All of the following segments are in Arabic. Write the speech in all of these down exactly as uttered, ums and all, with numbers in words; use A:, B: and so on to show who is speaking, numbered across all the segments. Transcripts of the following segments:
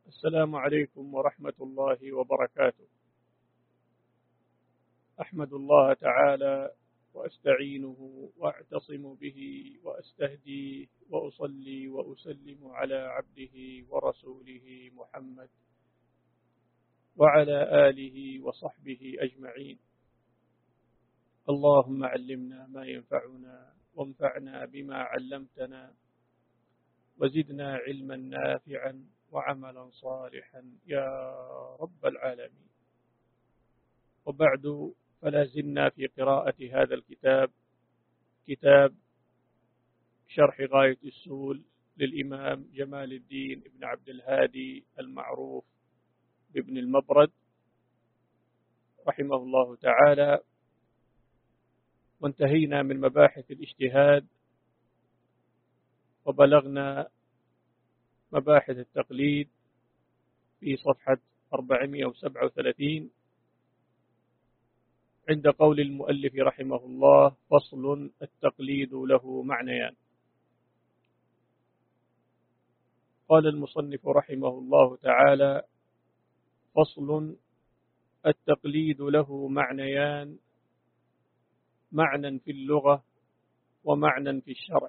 A: السلام عليكم ورحمة الله وبركاته. أحمد الله تعالى وأستعينه وأعتصم به وأستهديه وأصلي وأسلم على عبده ورسوله محمد وعلى آله وصحبه أجمعين. اللهم علمنا ما ينفعنا وانفعنا بما علمتنا وزدنا علما نافعا وعملا صالحا يا رب العالمين. وبعد، فلا زلنا في قراءة هذا الكتاب، كتاب شرح غاية السول للإمام جمال الدين ابن عبد الهادي المعروف بابن المبرد رحمه الله تعالى. وانتهينا من مباحث الاجتهاد وبلغنا مباحث التقليد في صفحة أربعمائة وسبعة وثلاثين عند قول المؤلف رحمه الله: فصل: التقليد له معنيان. قال المصنف رحمه الله تعالى: فصل: التقليد له معنيان، معنى في اللغة ومعنى في الشرع،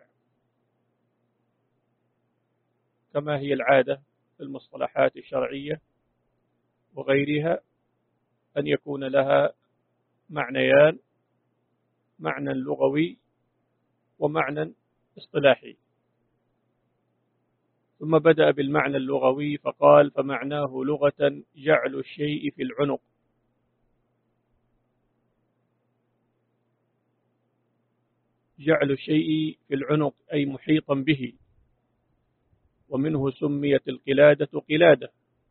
A: كما هي العادة في المصطلحات الشرعية وغيرها أن يكون لها معنيان: معنى لغوي ومعنى اصطلاحي. ثم بدأ بالمعنى اللغوي فقال: فمعناه لغة جعل الشيء في العنق، جعل الشيء في العنق أي محيطا به، ومنه سميت القلادة قلادة،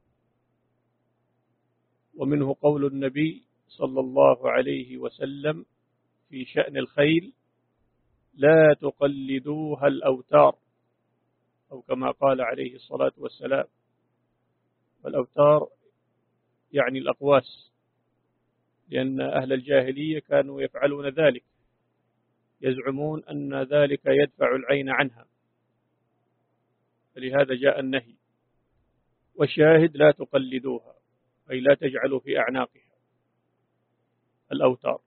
A: ومنه قول النبي صلى الله عليه وسلم في شأن الخيل: لا تقلدوها الأوتار، أو كما قال عليه الصلاة والسلام. والأوتار يعني الأقواس، لأن أهل الجاهلية كانوا يفعلون ذلك، يزعمون أن ذلك يدفع العين عنها، فلهذا جاء النهي. والشاهد: لا تقلدوها أي لا تجعلوا في أعناقها الأوتار.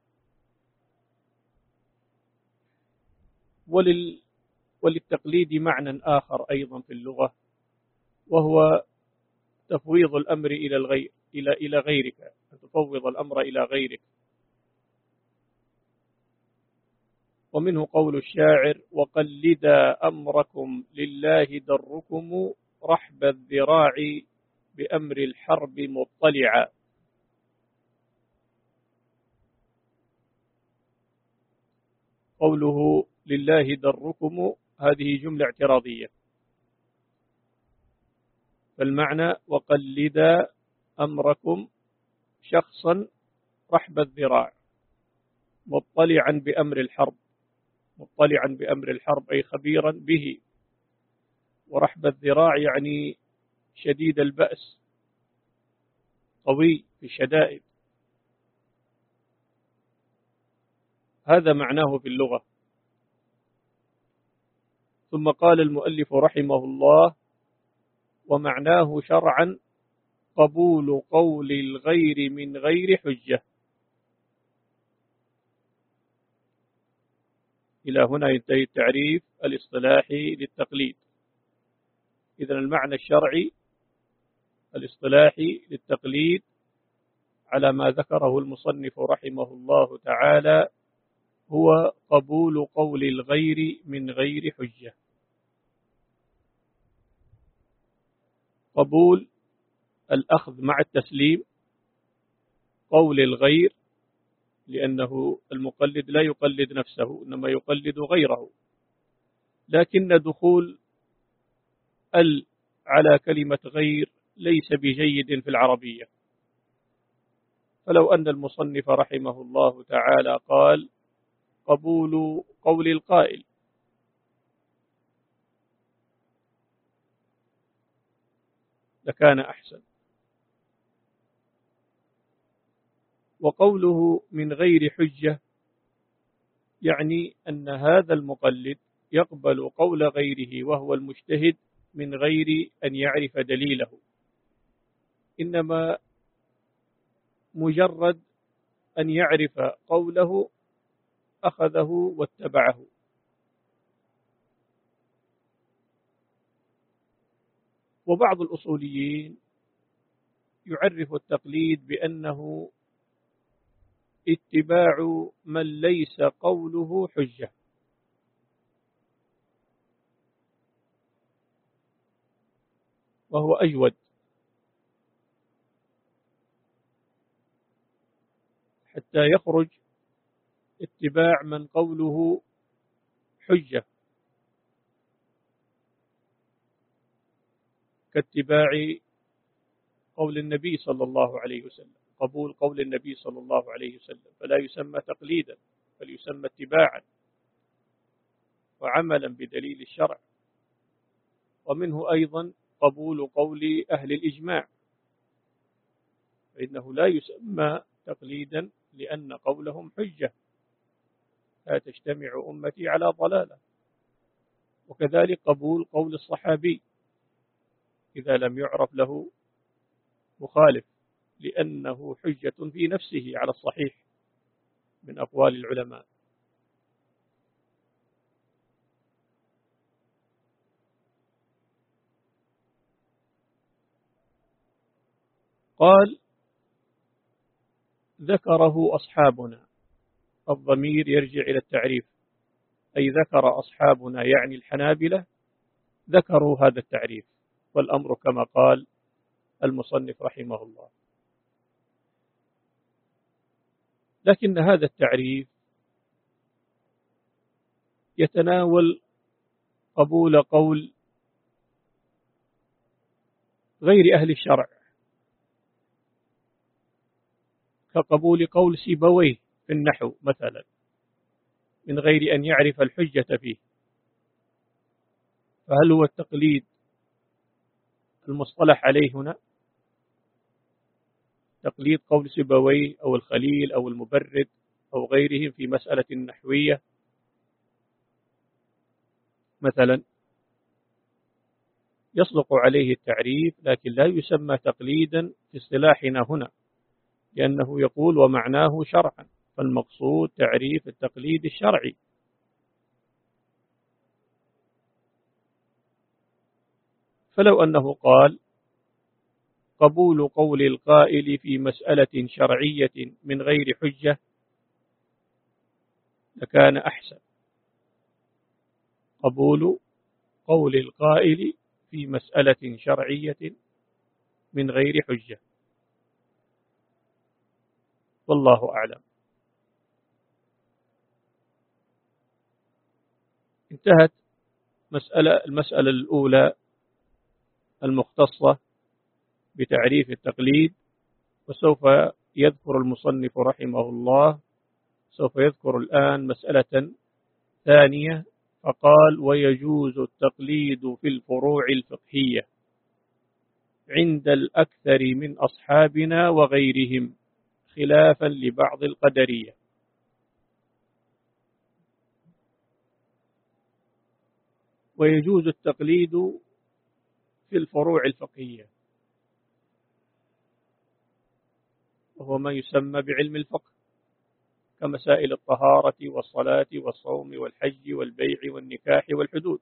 A: ولل وللتقليد معنى آخر أيضا في اللغة، وهو تفويض الأمر إلى الغير إلى إلى غيرك، أن تفوض الأمر إلى غيرك. ومنه قول الشاعر: وقلدا أمركم لله دركم رحب الذراع بأمر الحرب مطلعا. قوله لله دركم هذه جملة اعتراضية، فالمعنى: وقلدا أمركم شخصا رحب الذراع مطلعا بأمر الحرب، مطلعا بأمر الحرب أي خبيرا به. ورحب الذراع يعني شديد البأس، قوي في الشدائد. هذا معناه في اللغة. ثم قال المؤلف رحمه الله: ومعناه شرعا قبول قول الغير من غير حجة. إلى هنا ينتهي التعريف الاصطلاحي للتقليد. إذن المعنى الشرعي الاصطلاحي للتقليد على ما ذكره المصنف رحمه الله تعالى هو قبول قول الغير من غير حجة. قبول الأخذ مع التسليم قول الغير، لأنه المقلد لا يقلد نفسه إنما يقلد غيره، لكن دخول ال على كلمة غير ليس بجيد في العربية. فلو أن المصنف رحمه الله تعالى قال: قبول قول القائل، لكان أحسن. وقوله من غير حجة يعني أن هذا المقلد يقبل قول غيره وهو المجتهد من غير أن يعرف دليله، إنما مجرد أن يعرف قوله أخذه واتبعه. وبعض الأصوليين يعرف التقليد بأنه اتباع من ليس قوله حجة، وهو أجود، حتى يخرج اتباع من قوله حجة، كاتباع قول النبي صلى الله عليه وسلم، قبول قول النبي صلى الله عليه وسلم، فلا يسمى تقليدا بل يسمى اتباعا وعملا بدليل الشرع. ومنه أيضا قبول قول أهل الإجماع، فإنه لا يسمى تقليدا لأن قولهم حجة، لا تجتمع أمتي على ضلالة. وكذلك قبول قول الصحابي إذا لم يعرف له مخالف، لأنه حجة في نفسه على الصحيح من أقوال العلماء. قال ذكره أصحابنا، الضمير يرجع إلى التعريف، أي ذكر أصحابنا يعني الحنابلة ذكروا هذا التعريف، والأمر كما قال المصنف رحمه الله. لكن هذا التعريف يتناول قبول قول غير أهل الشرع، كقبول قول سيبويه في النحو مثلا من غير أن يعرف الحجة فيه. فهل هو التقليد المصطلح عليه هنا تقليد قول سيبويه أو الخليل أو المبرد أو غيرهم في مسألة نحوية مثلا؟ يصدق عليه التعريف، لكن لا يسمى تقليدا في اصطلاحنا هنا، لأنه يقول ومعناه شرعا، فالمقصود تعريف التقليد الشرعي. فلو أنه قال قبول قول القائل في مسألة شرعية من غير حجة لكان أحسن، قبول قول القائل في مسألة شرعية من غير حجة، والله أعلم. انتهت مسألة المسألة الأولى المختصة بتعريف التقليد، وسوف يذكر المصنف رحمه الله سوف يذكر الآن مسألة ثانية، فقال ويجوز التقليد في الفروع الفقهية عند الأكثر من أصحابنا وغيرهم خلافا لبعض القدرية. ويجوز التقليد في الفروع الفقهية، وهو ما يسمى بعلم الفقه، كمسائل الطهارة والصلاة والصوم والحج والبيع والنكاح والحدود.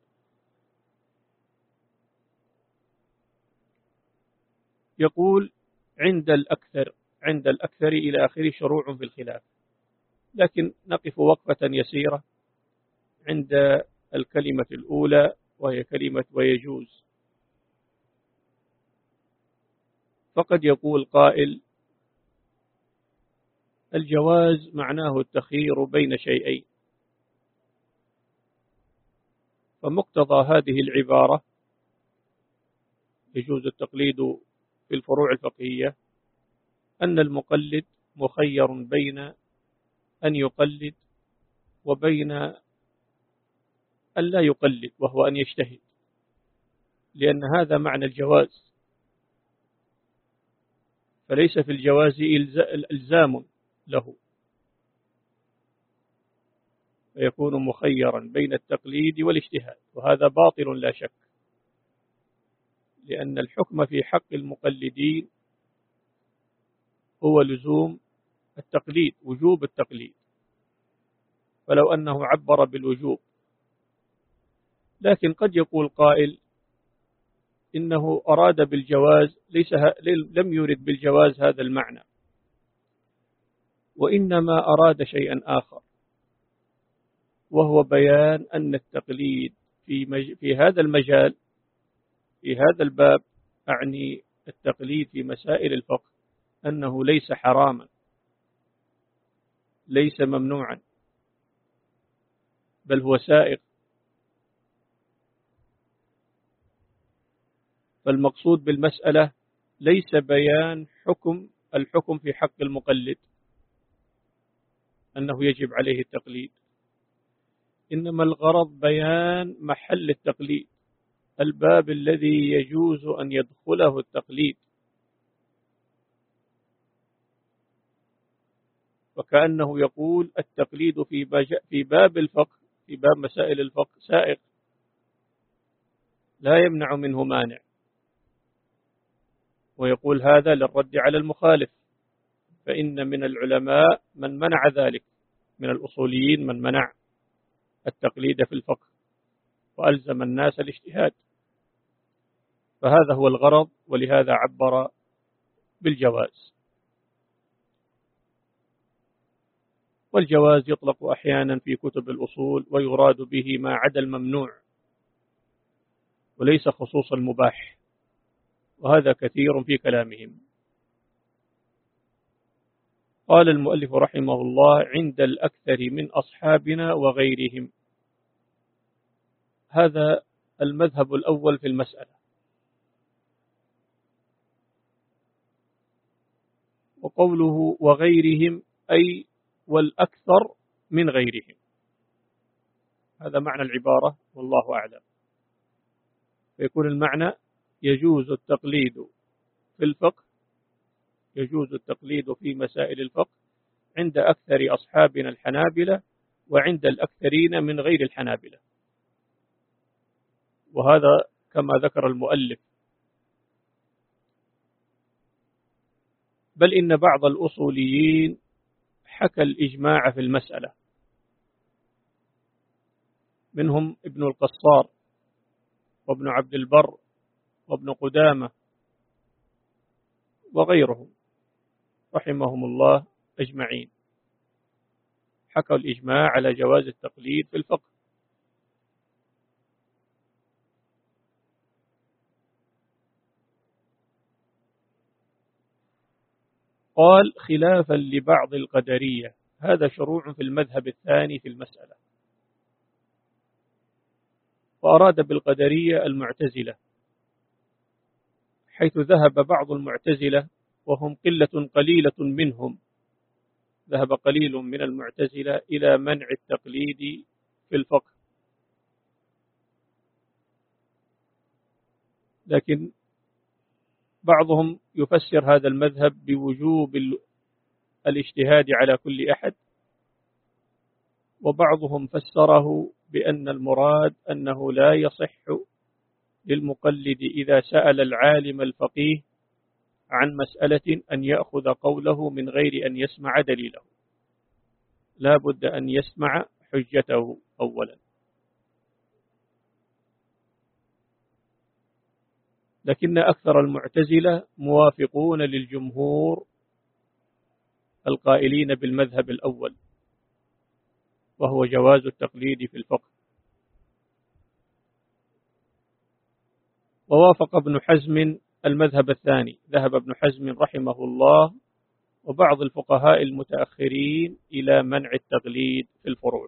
A: يقول عند الأكثر، عند الأكثر إلى آخر شروع في الخلاف، لكن نقف وقفة يسيرة عند الكلمة الأولى وهي كلمة ويجوز. فقد يقول قائل الجواز معناه التخيير بين شيئين، فمقتضى هذه العبارة يجوز التقليد في الفروع الفقهية أن المقلد مخير بين أن يقلد وبين أن لا يقلد، وهو أن يجتهد، لأن هذا معنى الجواز، فليس في الجواز إلزام له، فيكون مخيرا بين التقليد والاجتهاد، وهذا باطل لا شك، لأن الحكم في حق المقلدين هو لزوم التقليد، وجوب التقليد، فلو أنه عبر بالوجوب. لكن قد يقول قائل إنه أراد بالجواز، ليس لم يرد بالجواز هذا المعنى، وإنما أراد شيئا آخر، وهو بيان أن التقليد في, مج... في هذا المجال، في هذا الباب، أعني التقليد في مسائل الفقه، أنه ليس حراما، ليس ممنوعا، بل هو سائغ. فالمقصود بالمسألة ليس بيان حكم الحكم في حق المقلد أنه يجب عليه التقليد، إنما الغرض بيان محل التقليد، الباب الذي يجوز أن يدخله التقليد. وكأنه يقول التقليد في في باب الفقه، في باب مسائل الفقه سائغ، لا يمنع منه مانع. ويقول هذا للرد على المخالف، فإن من العلماء من منع ذلك، من الأصوليين من منع التقليد في الفقه وألزم الناس الاجتهاد. فهذا هو الغرض، ولهذا عبر بالجواز. والجواز يطلق أحيانا في كتب الأصول ويراد به ما عدا الممنوع، وليس خصوص المباح، وهذا كثير في كلامهم. قال المؤلف رحمه الله: عند الأكثر من أصحابنا وغيرهم. هذا المذهب الأول في المسألة. وقوله وغيرهم أي والأكثر من غيرهم، هذا معنى العبارة والله أعلم. فيكون المعنى يجوز التقليد في الفقه، يجوز التقليد في مسائل الفقه عند أكثر أصحابنا الحنابلة وعند الأكثرين من غير الحنابلة. وهذا كما ذكر المؤلف. بل إن بعض الأصوليين حكى الإجماع في المسألة، منهم ابن القصار وابن عبد البر وابن قدامة وغيرهم رحمهم الله أجمعين، حكوا الإجماع على جواز التقليد في الفقه. قال خلافا لبعض القدرية، هذا شروع في المذهب الثاني في المسألة. وأراد بالقدرية المعتزلة، حيث ذهب بعض المعتزلة وهم قلة قليلة منهم، ذهب قليل من المعتزلة إلى منع التقليد في الفقه. لكن بعضهم يفسر هذا المذهب بوجوب الاجتهاد على كل أحد، وبعضهم فسره بأن المراد أنه لا يصح للمقلد إذا سأل العالم الفقيه عن مسألة أن يأخذ قوله من غير أن يسمع دليله، لا بد أن يسمع حجته أولا. لكن أكثر المعتزلة موافقون للجمهور القائلين بالمذهب الأول، وهو جواز التقليد في الفقه. ووافق ابن حزم المذهب الثاني، ذهب ابن حزم رحمه الله وبعض الفقهاء المتأخرين إلى منع التقليد في الفروع،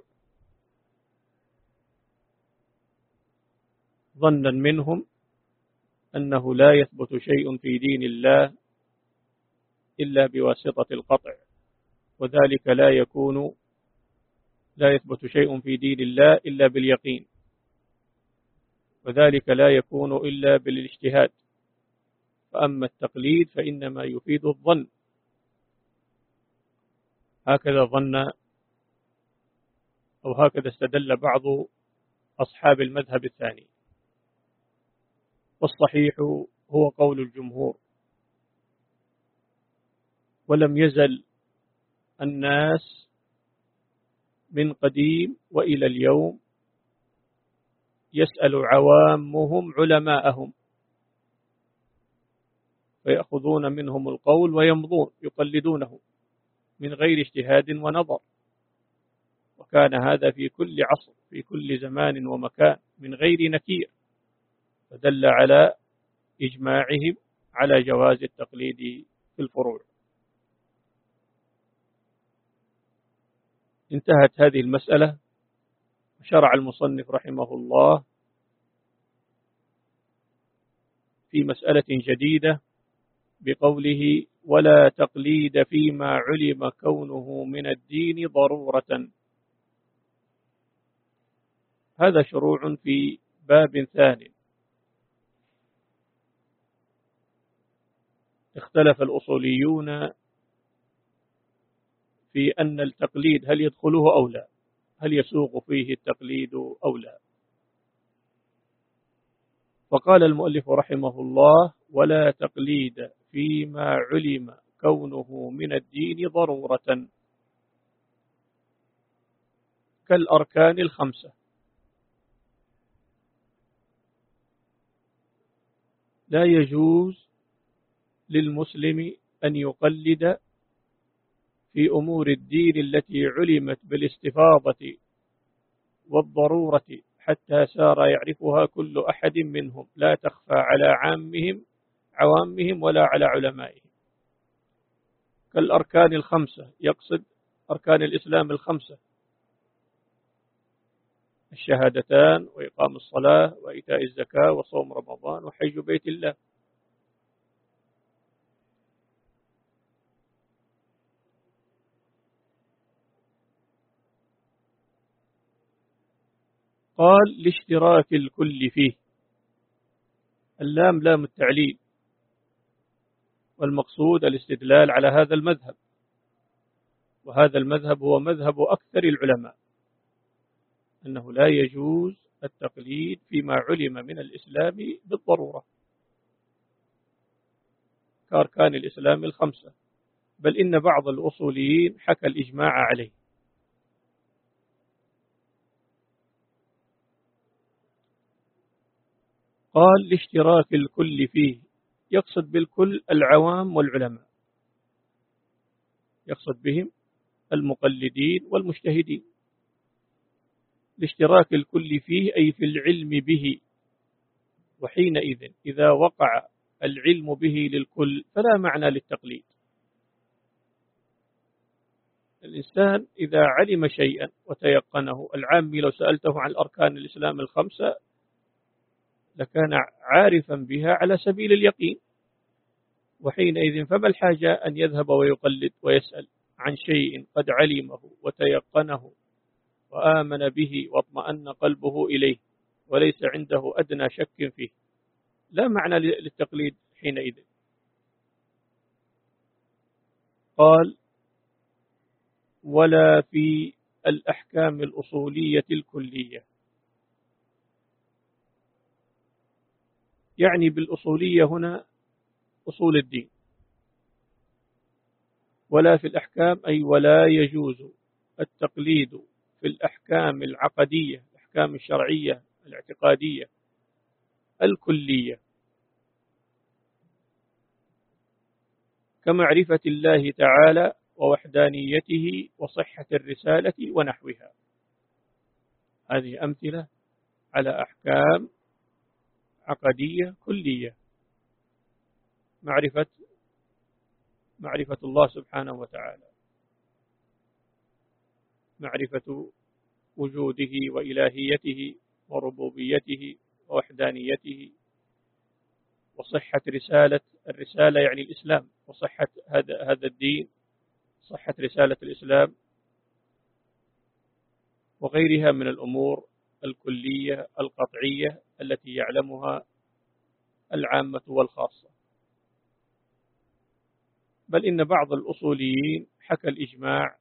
A: ظنا منهم أنه لا يثبت شيء في دين الله إلا بواسطة القطع، وذلك لا يكون لا يثبت شيء في دين الله إلا باليقين، وذلك لا يكون إلا بالاجتهاد. فأما التقليد فإنما يفيد الظن. هكذا ظن أو هكذا استدل بعض أصحاب المذهب الثاني. والصحيح هو قول الجمهور، ولم يزل الناس من قديم وإلى اليوم يسأل عوامهم علماءهم فيأخذون منهم القول ويمضون يقلدونه من غير اجتهاد ونظر. وكان هذا في كل عصر في كل زمان ومكان من غير نكير، فدل على إجماعهم على جواز التقليد في الفروع. انتهت هذه المسألة، شرع المصنف رحمه الله في مسألة جديدة بقوله: ولا تقليد فيما علم كونه من الدين ضرورة. هذا شروع في باب ثاني. اختلف الأصوليون في أن التقليد هل يدخله أو لا، هل يسوق فيه التقليد أو لا. فقال المؤلف رحمه الله: ولا تقليد فيما علم كونه من الدين ضرورة كالأركان الخمسة. لا يجوز للمسلم أن يقلد في أمور الدين التي علمت بالاستفاضة والضرورة حتى صار يعرفها كل أحد منهم، لا تخفى على عامهم عوامهم ولا على علمائهم. كالأركان الخمسة، يقصد أركان الإسلام الخمسة: الشهادتان وإقام الصلاة وإيتاء الزكاة وصوم رمضان وحج بيت الله. قال: لاشتراك الكل فيه. اللام لام التعليل، والمقصود الاستدلال على هذا المذهب، وهذا المذهب هو مذهب أكثر العلماء، أنه لا يجوز التقليد فيما علم من الإسلام بالضرورة كأركان الإسلام الخمسة، بل إن بعض الأصوليين حكى الإجماع عليه. قال: لاشتراك الكل فيه، يقصد بالكل العوام والعلماء، يقصد بهم المقلدين والمجتهدين. لاشتراك الكل فيه أي في العلم به، وحينئذ إذا وقع العلم به للكل فلا معنى للتقليد. الإنسان إذا علم شيئا وتيقنه، العامي لو سألته عن أركان الإسلام الخمسة لكان عارفا بها على سبيل اليقين، وحينئذ فما الحاجة أن يذهب ويقلد ويسأل عن شيء قد علمه وتيقنه وآمن به واطمأن قلبه إليه وليس عنده أدنى شك فيه؟ لا معنى للتقليد حينئذ. قال: ولا في الأحكام الأصولية الكلية. يعني بالأصولية هنا أصول الدين. ولا في الأحكام أي ولا يجوز التقليد في الأحكام العقدية، الأحكام الشرعية الاعتقادية الكلية، كمعرفة الله تعالى ووحدانيته وصحة الرسالة ونحوها. هذه أمثلة على أحكام عقدية كلية: معرفة معرفة الله سبحانه وتعالى، معرفة وجوده وإلهيته وربوبيته ووحدانيته وصحة رسالة الرسالة يعني الإسلام، وصحة هذا هذا الدين، صحة رسالة الإسلام، وغيرها من الأمور الكلية القطعية التي يعلمها العامة والخاصة. بل إن بعض الأصوليين حكى الإجماع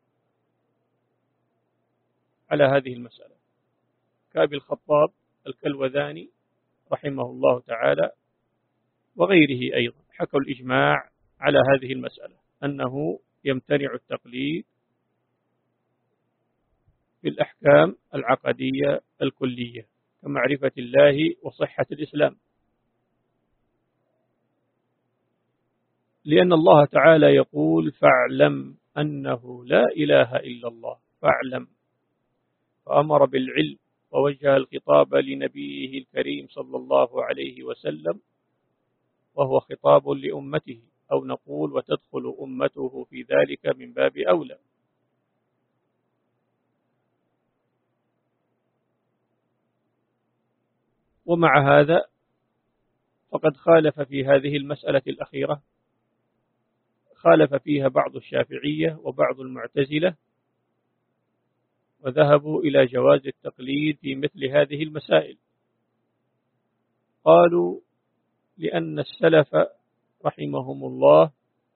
A: على هذه المسألة، كأبي الخطاب الكلوذاني رحمه الله تعالى وغيره أيضا، حكوا الإجماع على هذه المسألة، أنه يمتنع التقليد في الأحكام العقدية الكلية كمعرفة الله وصحة الإسلام، لأن الله تعالى يقول فاعلم أنه لا إله إلا الله، فاعلم، فأمر بالعلم ووجه الخطاب لنبيه الكريم صلى الله عليه وسلم، وهو خطاب لأمته، أو نقول وتدخل أمته في ذلك من باب أولى. ومع هذا فقد خالف في هذه المسألة الأخيرة، خالف فيها بعض الشافعية وبعض المعتزلة، وذهبوا إلى جواز التقليد في مثل هذه المسائل. قالوا لأن السلف رحمهم الله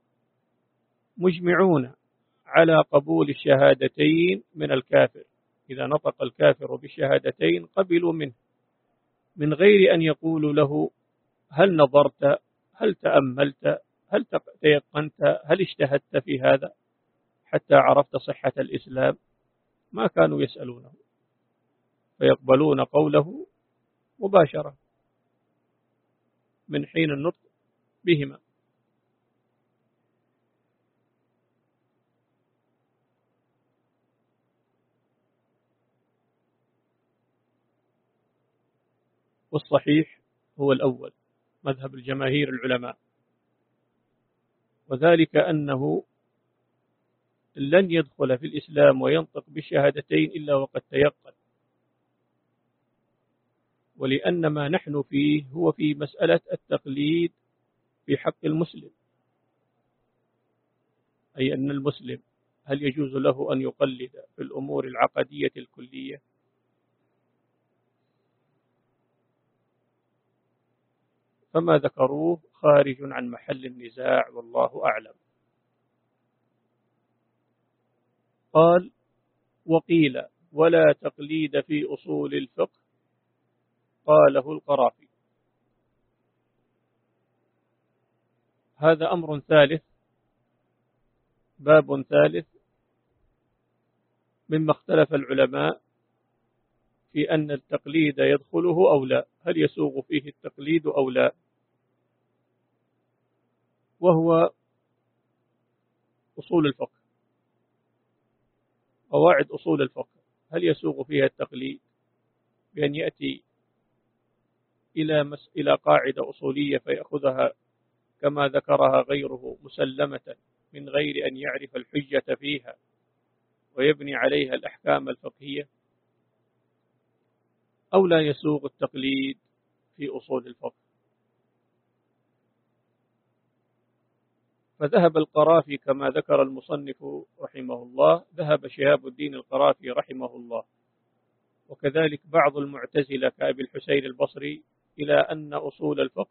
A: مجمعون على قبول الشهادتين من الكافر، إذا نطق الكافر بالشهادتين قبلوا منه من غير أن يقولوا له هل نظرت، هل تأملت، هل تيقنت، هل اجتهدت في هذا حتى عرفت صحة الإسلام. ما كانوا يسألونه، فيقبلون قوله مباشرة من حين النطق بهما. والصحيح هو الأول مذهب الجماهير العلماء، وذلك أنه لن يدخل في الإسلام وينطق بالشهادتين إلا وقد تيقن، ولأن ما نحن فيه هو في مسألة التقليد في حق المسلم، أي أن المسلم هل يجوز له أن يقلد في الأمور العقدية الكلية؟ فما ذكروه خارج عن محل النزاع والله أعلم. قال وقيل ولا تقليد في أصول الفقه، قاله القرافي. هذا أمر ثالث، باب ثالث مما اختلف العلماء في أن التقليد يدخله أو لا، هل يسوغ فيه التقليد أو لا، وهو أصول الفقه، قواعد أصول الفقه. هل يسوغ فيها التقليد بأن يأتي إلى مس... إلى قاعدة أصولية فيأخذها كما ذكرها غيره مسلمة من غير أن يعرف الحجة فيها ويبني عليها الأحكام الفقهية، أو لا يسوغ التقليد في أصول الفقه؟ فذهب القرافي كما ذكر المصنف رحمه الله، ذهب شهاب الدين القرافي رحمه الله وكذلك بعض المعتزلة كأبي الحسين البصري إلى أن أصول الفقه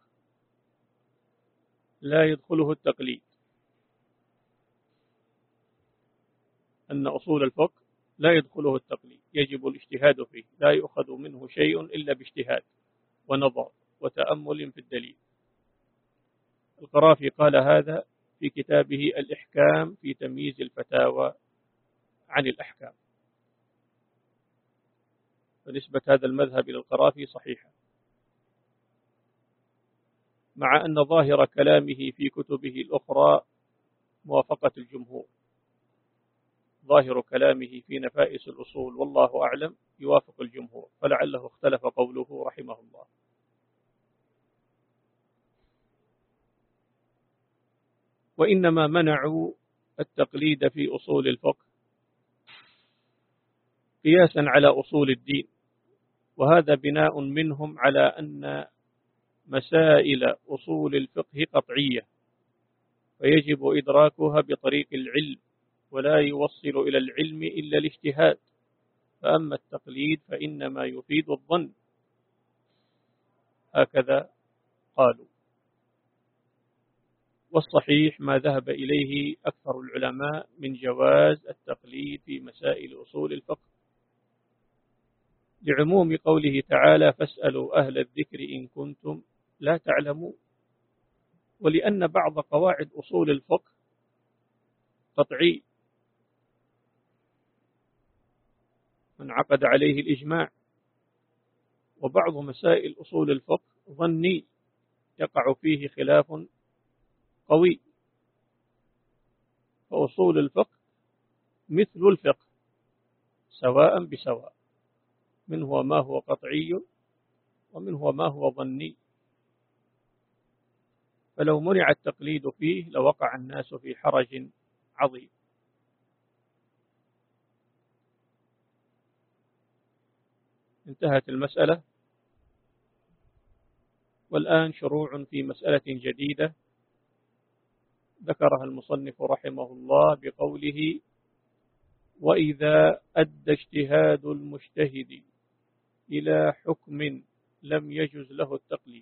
A: لا يدخله التقليد، أن أصول الفقه لا يدخله التقليد، يجب الاجتهاد فيه، لا يؤخذ منه شيء إلا باجتهاد ونظر وتأمل في الدليل. القرافي قال هذا في كتابه الإحكام في تمييز الفتاوى عن الأحكام. فنسبة هذا المذهب إلى القرافي صحيحة، مع أن ظاهر كلامه في كتبه الأخرى موافقة الجمهور، ظاهر كلامه في نفائس الأصول والله أعلم يوافق الجمهور، فلعله اختلف قوله رحمه الله. وإنما منعوا التقليد في أصول الفقه قياسا على أصول الدين، وهذا بناء منهم على أن مسائل أصول الفقه قطعية فيجب إدراكها بطريق العلم، ولا يوصل إلى العلم إلا الاجتهاد، فأما التقليد فإنما يفيد الظن، هكذا قالوا. والصحيح ما ذهب إليه أكثر العلماء من جواز التقليد في مسائل أصول الفقه، لعموم قوله تعالى فاسألوا أهل الذكر إن كنتم لا تعلمون، ولأن بعض قواعد أصول الفقه قطعي انعقد عليه الإجماع، وبعض مسائل أصول الفقه ظني يقع فيه خلاف قوي. فأصول الفقه مثل الفقه سواء بسواء، منه ما هو قطعي ومنه ما هو ظني، فلو منع التقليد فيه لوقع الناس في حرج عظيم. انتهت المسألة، والآن شروع في مسألة جديدة ذكرها المصنف رحمه الله بقوله: وإذا أدى اجتهاد المجتهد إلى حكم لم يجز له التقليد.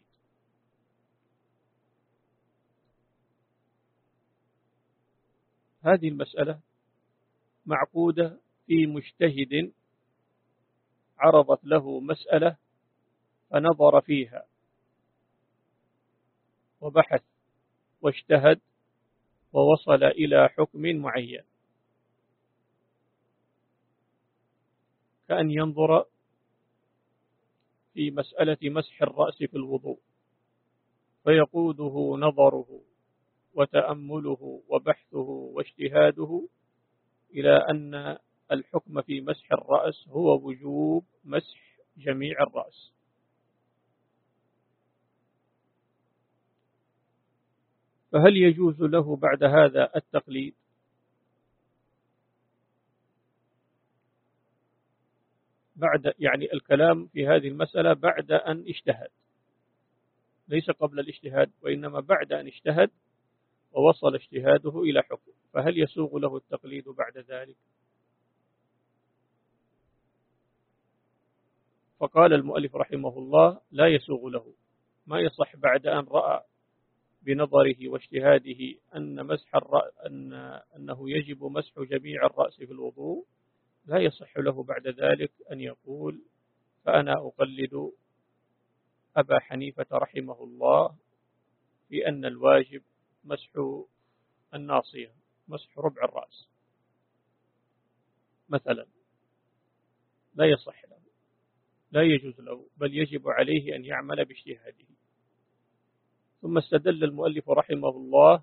A: هذه المسألة معقودة في مجتهد عرضت له مسألة فنظر فيها وبحث واجتهد ووصل إلى حكم معين، كأن ينظر في مسألة مسح الرأس في الوضوء، فيقوده نظره وتأمله وبحثه واجتهاده إلى أن الحكم في مسح الرأس هو وجوب مسح جميع الرأس. فهل يجوز له بعد هذا التقليد؟ بعد يعني الكلام في هذه المسألة بعد أن اجتهد، ليس قبل الاجتهاد، وإنما بعد أن اجتهد ووصل اجتهاده إلى حكم، فهل يسوغ له التقليد بعد ذلك؟ فقال المؤلف رحمه الله: لا يسوغ له، ما يصح بعد أن رأى بنظره واجتهاده أن مسح الرأس أن أنه يجب مسح جميع الرأس في الوضوء، لا يصح له بعد ذلك أن يقول فأنا أقلد أبا حنيفة رحمه الله في أن الواجب مسح الناصية، مسح ربع الرأس مثلا. لا يصح له، لا يجوز له، بل يجب عليه أن يعمل باجتهاده. ثم استدل المؤلف رحمه الله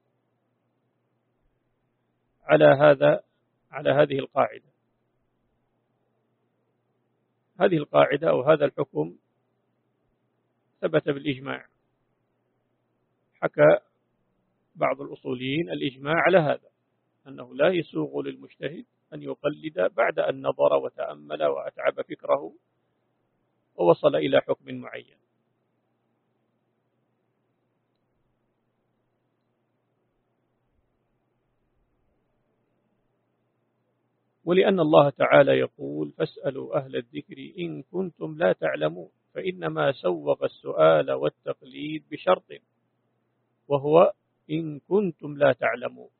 A: على هذا على هذه القاعدة. هذه القاعدة أو هذا الحكم ثبت بالإجماع. حكى بعض الأصوليين الإجماع على هذا، أنه لا يسوغ للمجتهد أن يقلد بعد أن نظر وتأمل وأتعب فكره ووصل إلى حكم معين. ولأن الله تعالى يقول: فاسألوا أهل الذكر إن كنتم لا تعلمون، فإنما سوغ السؤال والتقليد بشرط، وهو إن كنتم لا تعلمون.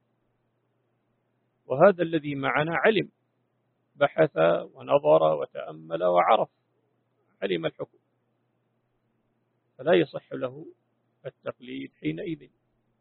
A: وهذا الذي معنا علم، بحث ونظر وتأمل وعرف، علم الحكم، فلا يصح له التقليد حينئذ.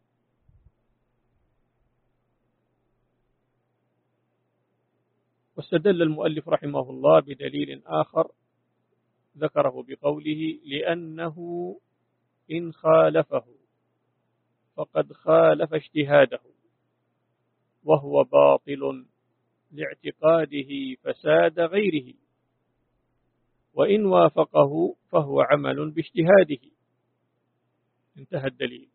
A: واستدل المؤلف رحمه الله بدليل آخر ذكره بقوله: لأنه إن خالفه فقد خالف اجتهاده، وهو باطل لاعتقاده فساد غيره، وإن وافقه فهو عمل باجتهاده. انتهى الدليل.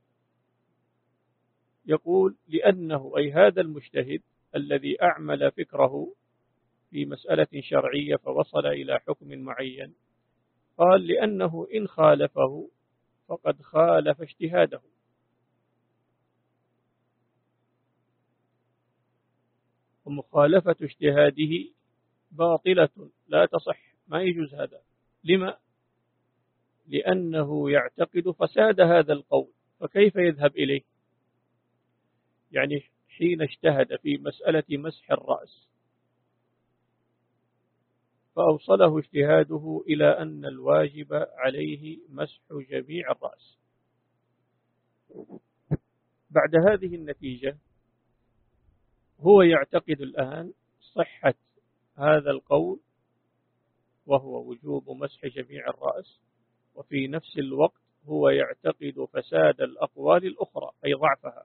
A: يقول: لأنه أي هذا المجتهد الذي أعمل فكره في مسألة شرعية فوصل إلى حكم معين، قال: لأنه إن خالفه فقد خالف اجتهاده، ومخالفة اجتهاده باطلة لا تصح، ما يجوز هذا. لما؟ لأنه يعتقد فساد هذا القول، فكيف يذهب إليه؟ يعني حين اجتهد في مسألة مسح الرأس فأوصله اجتهاده إلى أن الواجب عليه مسح جميع الرأس. بعد هذه النتيجة هو يعتقد الآن صحة هذا القول وهو وجوب مسح جميع الرأس، وفي نفس الوقت هو يعتقد فساد الأقوال الأخرى أي ضعفها،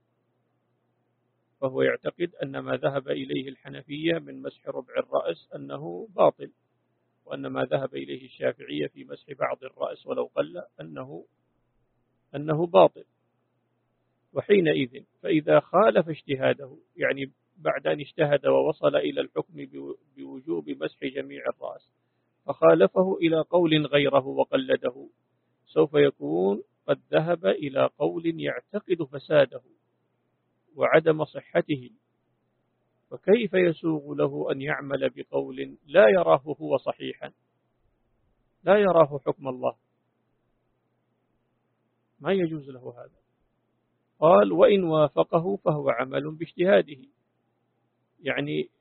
A: فهو يعتقد أن ما ذهب إليه الحنفية من مسح ربع الرأس أنه باطل، وأن ما ذهب إليه الشافعية في مسح بعض الرأس ولو قل أنه أنه باطل. وحينئذ فإذا خالف اجتهاده، يعني بعد أن اجتهد ووصل إلى الحكم بوجوب مسح جميع الرأس فخالفه إلى قول غيره وقلده، سوف يكون قد ذهب إلى قول يعتقد فساده وعدم صحته، فكيف يسوغ له أن يعمل بقول لا يراه هو صحيحا، لا يراه حكم الله؟ ما يجوز له هذا. قال وإن وافقه فهو عمل باجتهاده، يعني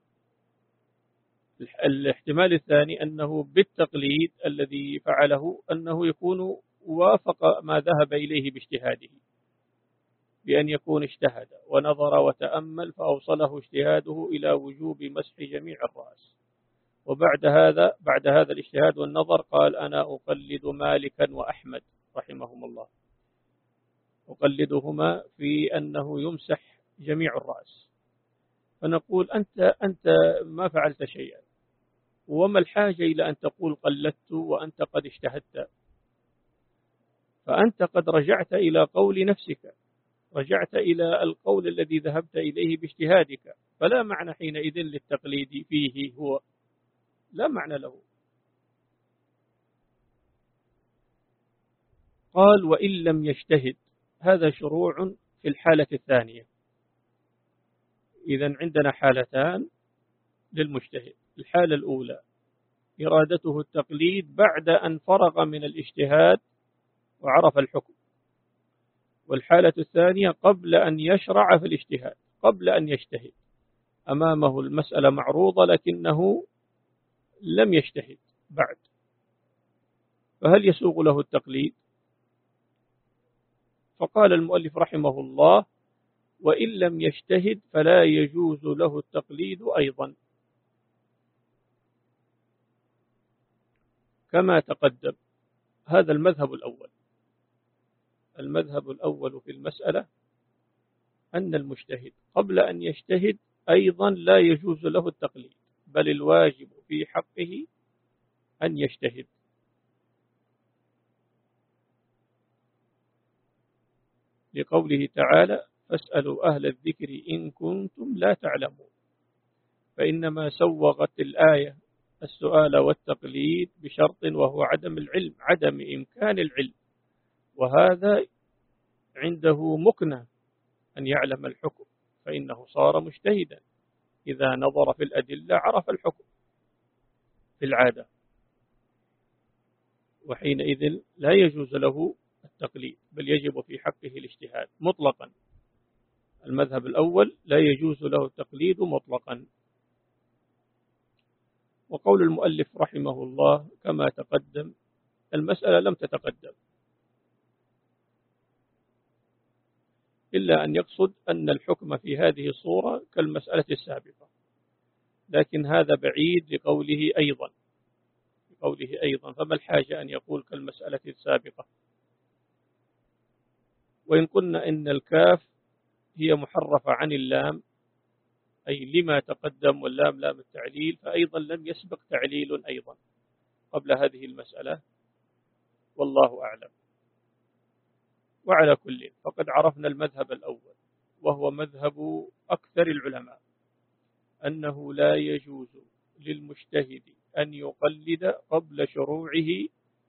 A: الاحتمال الثاني أنه بالتقليد الذي فعله أنه يكون وافق ما ذهب إليه باجتهاده، بأن يكون اجتهد ونظر وتأمل فأوصله اجتهاده إلى وجوب مسح جميع الرأس، وبعد هذا بعد هذا الاجتهاد والنظر قال أنا أقلد مالكا وأحمد رحمهم الله، أقلدهما في أنه يمسح جميع الرأس، فنقول أنت أنت ما فعلت شيئا، وما الحاجة إلى أن تقول قلدت وأنت قد اجتهدت؟ فأنت قد رجعت إلى قول نفسك، رجعت إلى القول الذي ذهبت إليه باجتهادك، فلا معنى حينئذ للتقليد فيه، هو لا معنى له. قال وإن لم يجتهد، هذا شروع في الحالة الثانية. إذن عندنا حالتان للمجتهد، الحالة الأولى إرادته التقليد بعد أن فرغ من الاجتهاد وعرف الحكم، والحالة الثانية قبل أن يشرع في الاجتهاد، قبل أن يجتهد، أمامه المسألة معروضة لكنه لم يجتهد بعد، فهل يسوغ له التقليد؟ فقال المؤلف رحمه الله وإن لم يجتهد فلا يجوز له التقليد أيضا، كما تقدم. هذا المذهب الأول. المذهب الأول في المسألة أن المجتهد قبل أن يجتهد أيضا لا يجوز له التقليد، بل الواجب في حقه أن يجتهد، لقوله تعالى فاسألوا أهل الذكر إن كنتم لا تعلمون، فإنما سوغت الآية السؤال والتقليد بشرط وهو عدم العلم، عدم إمكان العلم، وهذا عنده مكنة أن يعلم الحكم، فإنه صار مجتهدا إذا نظر في الأدلة عرف الحكم في العادة، وحينئذ لا يجوز له التقليد، بل يجب في حقه الاجتهاد مطلقا. المذهب الأول لا يجوز له التقليد مطلقا. وقول المؤلف رحمه الله كما تقدم، المسألة لم تتقدم، إلا أن يقصد أن الحكم في هذه الصورة كالمسألة السابقة، لكن هذا بعيد لقوله أيضا، لقوله أيضا، فما الحاجة أن يقول كالمسألة السابقة؟ وإن قلنا إن الكاف هي محرفة عن اللام، أي لما تقدم، واللام لام التعليل، فأيضا لم يسبق تعليل أيضا قبل هذه المسألة، والله أعلم. وعلى كل فقد عرفنا المذهب الأول، وهو مذهب أكثر العلماء، أنه لا يجوز للمجتهد أن يقلد قبل شروعه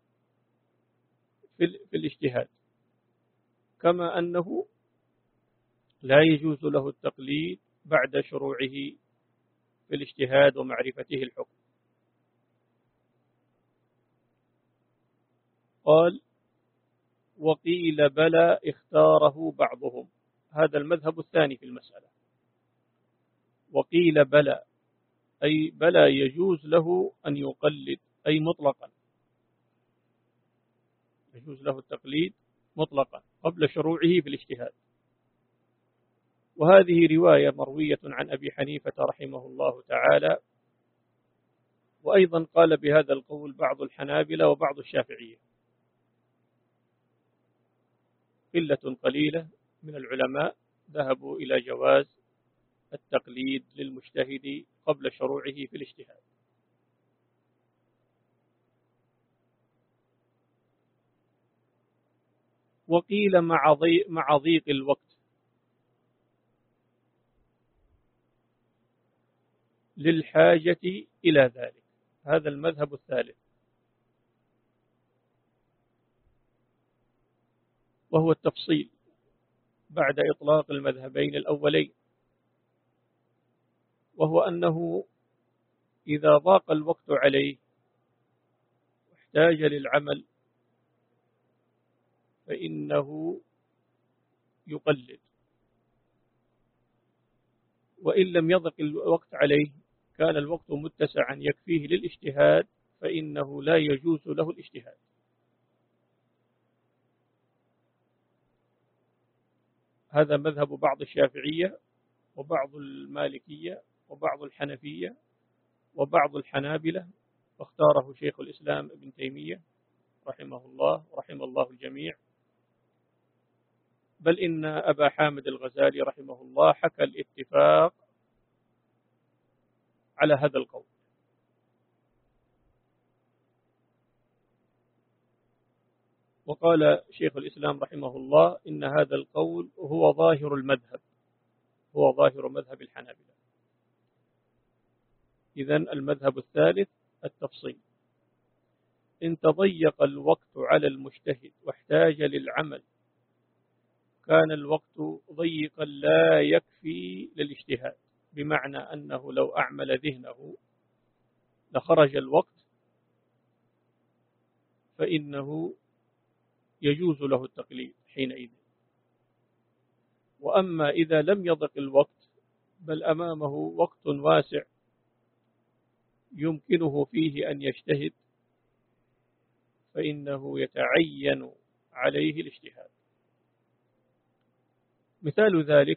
A: في الاجتهاد، كما أنه لا يجوز له التقليد بعد شروعه في الاجتهاد ومعرفته الحكم. قال وقيل بلى اختاره بعضهم، هذا المذهب الثاني في المسألة. وقيل بلى أي بلى يجوز له أن يقلد، أي مطلقا يجوز له التقليد مطلقا قبل شروعه في الاجتهاد. وهذه رواية مروية عن أبي حنيفة رحمه الله تعالى، وأيضا قال بهذا القول بعض الحنابلة وبعض الشافعية، قلة قليلة من العلماء ذهبوا إلى جواز التقليد للمجتهد قبل شروعه في الاجتهاد. وقيل مع ضيق, مع ضيق الوقت للحاجة إلى ذلك. هذا المذهب الثالث، وهو التفصيل بعد إطلاق المذهبين الأولين، وهو أنه إذا ضاق الوقت عليه واحتاج للعمل فإنه يقلد، وإن لم يضق الوقت عليه كان الوقت متسعا يكفيه للاجتهاد فإنه لا يجوز له الاجتهاد. هذا مذهب بعض الشافعية وبعض المالكية وبعض الحنفية وبعض الحنابلة، واختاره شيخ الإسلام ابن تيمية رحمه الله ورحم الله الجميع، بل إن أبا حامد الغزالي رحمه الله حكى الاتفاق على هذا القول. وقال شيخ الإسلام رحمه الله إن هذا القول هو ظاهر المذهب، هو ظاهر مذهب الحنابلة. إذن المذهب الثالث التفصيل. إن تضيق الوقت على المجتهد واحتاج للعمل كان الوقت ضيقا لا يكفي للاجتهاد، بمعنى أنه لو أعمل ذهنه لخرج الوقت فإنه يجوز له التقليد حينئذ. وأما إذا لم يضق الوقت بل أمامه وقت واسع يمكنه فيه أن يجتهد فإنه يتعين عليه الاجتهاد. مثال ذلك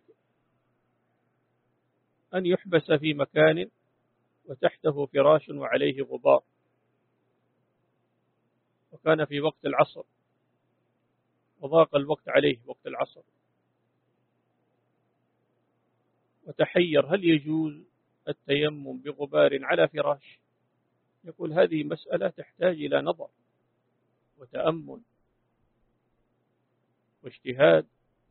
A: أن يحبس في مكان وتحته فراش وعليه غبار، وكان في وقت العصر وضاق الوقت عليه وقت العصر، وتحير هل يجوز التيمم بغبار على فراش؟ يقول هذه مسألة تحتاج إلى نظر وتأمل واجتهاد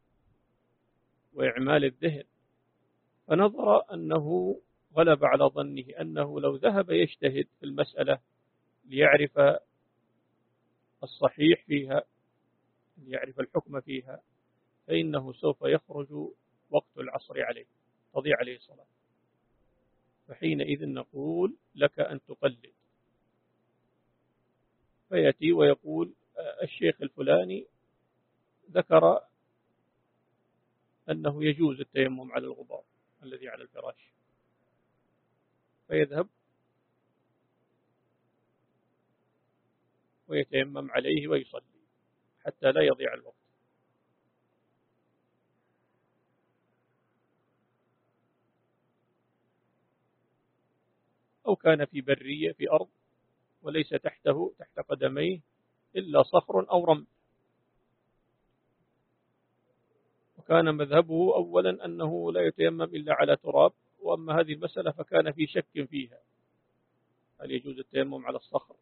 A: وإعمال الذهن، فنظر أنه غلب على ظنه أنه لو ذهب يجتهد في المسألة ليعرف الصحيح فيها، ليعرف الحكم فيها، فإنه سوف يخرج وقت العصر عليه، تضيع عليه الصلاة، فحينئذ نقول لك أن تقلد. فيأتي ويقول الشيخ الفلاني ذكر أنه يجوز التيمم على الغبار الذي على الفراش، فيذهب ويتيمم عليه ويصلي حتى لا يضيع الوقت. أو كان في برية في أرض وليس تحته تحت قدميه إلا صخر أو رمل، وكان مذهبه أولا أنه لا يتيمم إلا على تراب، وأما هذه المسألة فكان في شك فيها هل يجوز التيمم على الصخر،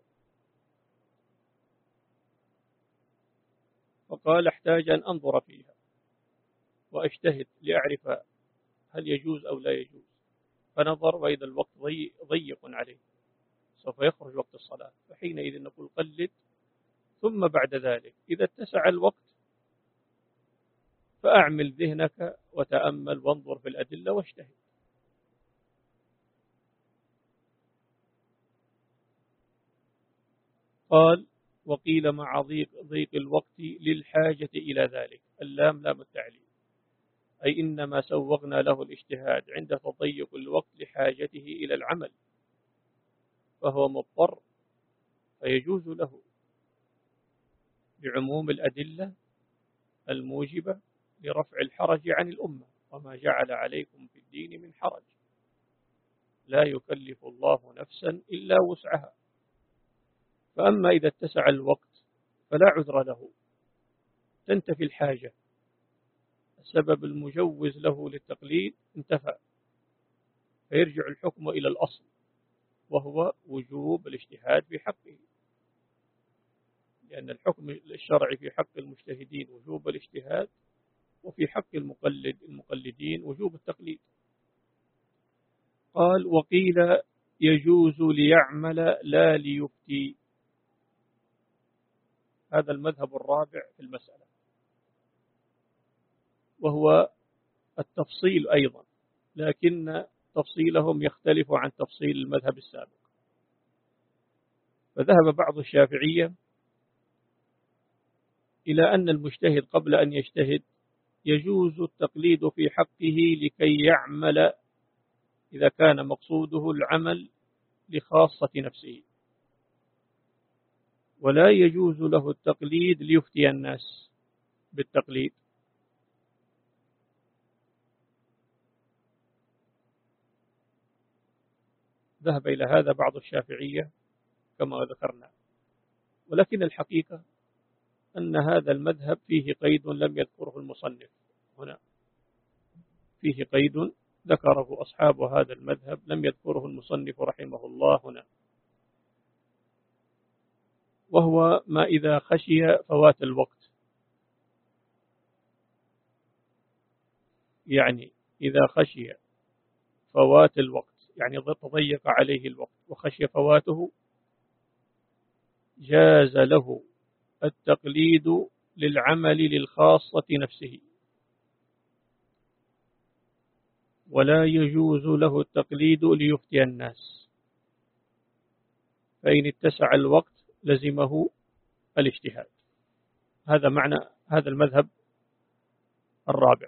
A: فقال احتاج أن أنظر فيها وأجتهد لأعرف هل يجوز أو لا يجوز، فنظر وإذا الوقت ضيق عليه سوف يخرج وقت الصلاة، فحينئذ نقول قلد، ثم بعد ذلك إذا اتسع الوقت فأعمل ذهنك وتأمل وانظر في الأدلة واجتهد. قال وقيل مع ضيق, ضيق الوقت للحاجة إلى ذلك، اللام لام التعليل، أي إنما سوغنا له الاجتهاد عند تضيق الوقت لحاجته إلى العمل، فهو مضطر فيجوز له بعموم الأدلة الموجبة لرفع الحرج عن الأمة. وما جعل عليكم في الدين من حرج، لا يكلف الله نفسا إلا وسعها. فأما إذا اتسع الوقت فلا عذر له، تنتفي الحاجة، السبب المجوز له للتقليد انتفى، فيرجع الحكم إلى الأصل وهو وجوب الاجتهاد في حقه، لأن الحكم الشرعي في حق المجتهدين وجوب الاجتهاد، وفي حق المقلد المقلدين وجوب التقليد. قال: وقيل يجوز ليعمل لا ليفتي. هذا المذهب الرابع في المسألة، وهو التفصيل أيضا، لكن تفصيلهم يختلف عن تفصيل المذهب السابق. فذهب بعض الشافعية إلى أن المجتهد قبل أن يجتهد يجوز التقليد في حقه لكي يعمل إذا كان مقصوده العمل لخاصة نفسه، ولا يجوز له التقليد ليفتي الناس بالتقليد. ذهب إلى هذا بعض الشافعية كما ذكرنا، ولكن الحقيقة أن هذا المذهب فيه قيد لم يذكره المصنف هنا، فيه قيد ذكره أصحاب هذا المذهب لم يذكره المصنف رحمه الله هنا، وهو ما إذا خشي فوات الوقت. يعني إذا خشي فوات الوقت، يعني تضيق عليه الوقت وخشي فواته، جاز له التقليد للعمل للخاصة نفسه، ولا يجوز له التقليد ليفتي الناس، فإن اتسع الوقت لزمه الاجتهاد. هذا معنى هذا المذهب الرابع،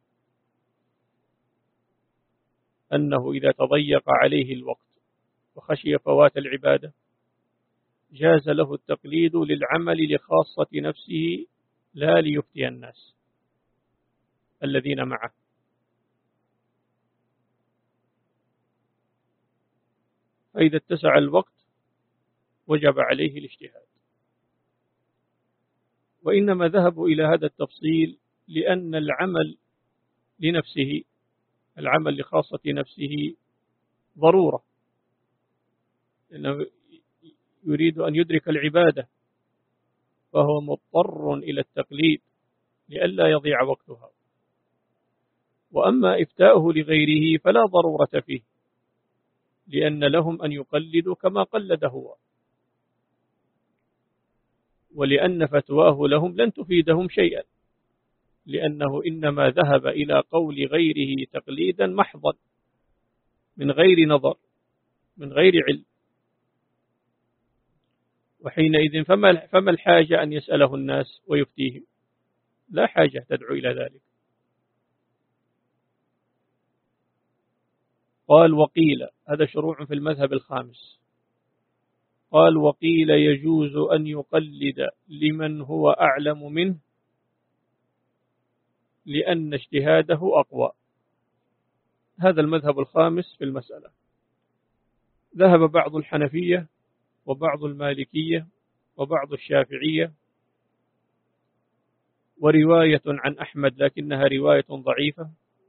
A: أنه إذا تضيق عليه الوقت وخشي فوات العبادة جاز له التقليد للعمل لخاصة نفسه لا ليفتي الناس الذين معه. فإذا اتسع الوقت وجب عليه الاجتهاد. وإنما ذهبوا إلى هذا التفصيل لأن العمل لنفسه، العمل لخاصة نفسه ضرورة، لأنه يريد أن يدرك العبادة، فهو مضطر إلى التقليد لئلا يضيع وقتها. وأما إفتاؤه لغيره فلا ضرورة فيه، لأن لهم أن يقلدوا كما قلد هو، ولأن فتواه لهم لن تفيدهم شيئا، لأنه إنما ذهب إلى قول غيره تقليدا محضا من غير نظر من غير علم، وحينئذ فما فما الحاجة أن يسأله الناس ويفتيهم؟ لا حاجة تدعو إلى ذلك. قال: وقيل، هذا شروع في المذهب الخامس، قال: وقيل يجوز أن يقلد لمن هو أعلم منه لأن اجتهاده أقوى. هذا المذهب الخامس في المسألة. ذهب بعض الحنفية وبعض المالكية وبعض الشافعية ورواية عن أحمد لكنها رواية ضعيفة،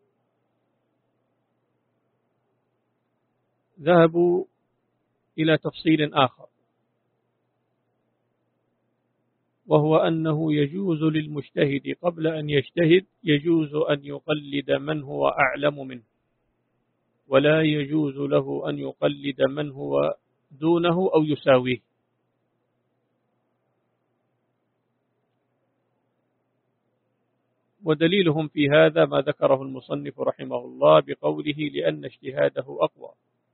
A: ذهبوا إلى تفصيل آخر، وهو أنه يجوز للمجتهد قبل أن يجتهد يجوز أن يقلد من هو أعلم منه، ولا يجوز له أن يقلد من هو دونه أو يساويه. ودليلهم في هذا ما ذكره المصنف رحمه الله بقوله: لأن اجتهاده أقوى،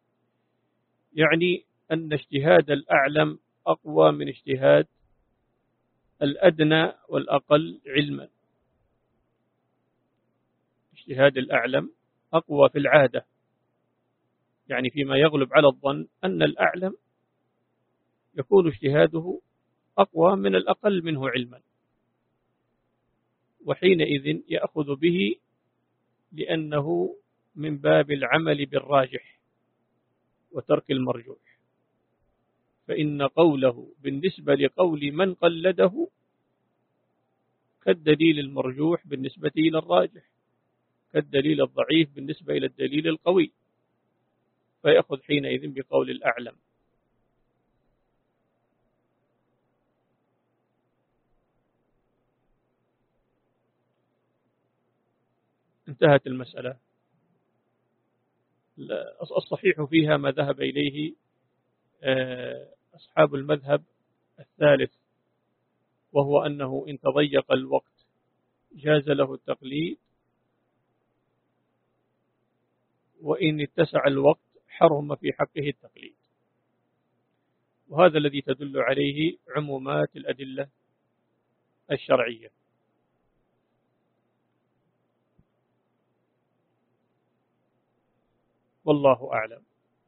A: يعني أن اجتهاد الأعلم أقوى من اجتهاد الأدنى والأقل علما. اجتهاد الأعلم أقوى في العادة، يعني فيما يغلب على الظن أن الأعلم يكون اجتهاده أقوى من الأقل منه علما، وحينئذ يأخذ به لأنه من باب العمل بالراجح وترك المرجوح، فإن قوله بالنسبة لقول من قلده كالدليل المرجوح بالنسبة إلى الراجح، كالدليل الضعيف بالنسبة إلى الدليل القوي، فيأخذ حينئذ بقول الأعلم. انتهت المسألة. الصحيح فيها ما ذهب إليه أصحاب المذهب الثالث، وهو أنه إن تضيق الوقت جاز له التقليد، وإن اتسع الوقت حرم في حقه التقليد، وهذا الذي تدل عليه عمومات الأدلة الشرعية. والله أعلم.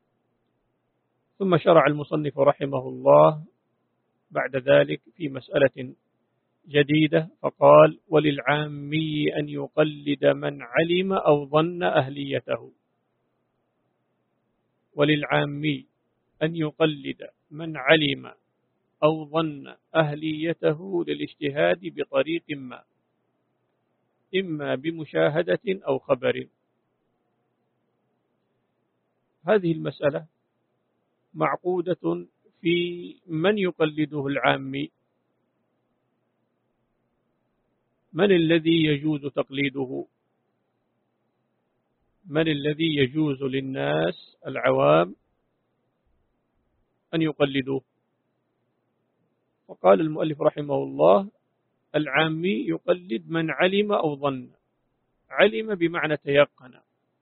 A: ثم شرع المصنف رحمه الله بعد ذلك في مسألة جديدة، فقال: وللعامي أن يقلد من علم أو ظن أهليته. وللعامي أن يقلد من علم أو ظن أهليته للاجتهاد بطريق ما، إما بمشاهدة أو خبر. هذه المسألة معقودة في من يقلده العامي، من الذي يجوز تقليده، من الذي يجوز للناس العوام أن يقلدوه. وقال المؤلف رحمه الله: العامي يقلد من علم أو ظن. علم بمعنى تيقن،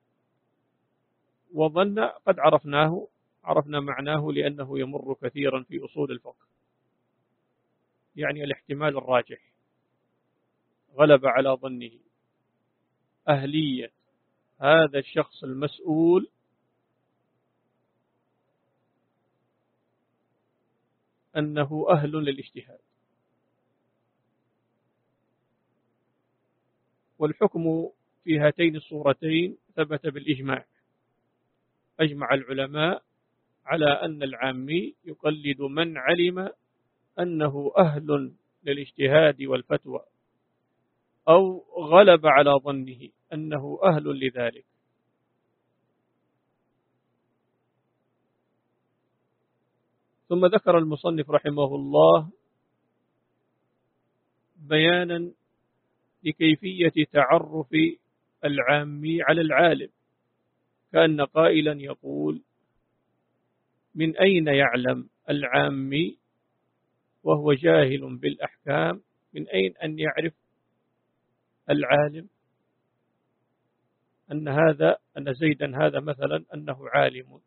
A: وظن قد عرفناه عرفنا معناه لأنه يمر كثيرا في أصول الفقه، يعني الاحتمال الراجح غلب على ظنه. أهلية هذا الشخص المسؤول أنه أهل للاجتهاد. والحكم في هاتين الصورتين ثبت بالإجماع. أجمع العلماء على أن العامي يقلد من علم أنه أهل للاجتهاد والفتوى، أو غلب على ظنه أنه أهل لذلك. ثم ذكر المصنف رحمه الله بيانا لكيفية تعرف العامي على العالم، كأن قائلا يقول: من أين يعلم العامي وهو جاهل بالأحكام، من أين أن يعرف العالم أن هذا أن زيدا هذا مثلا أنه عالم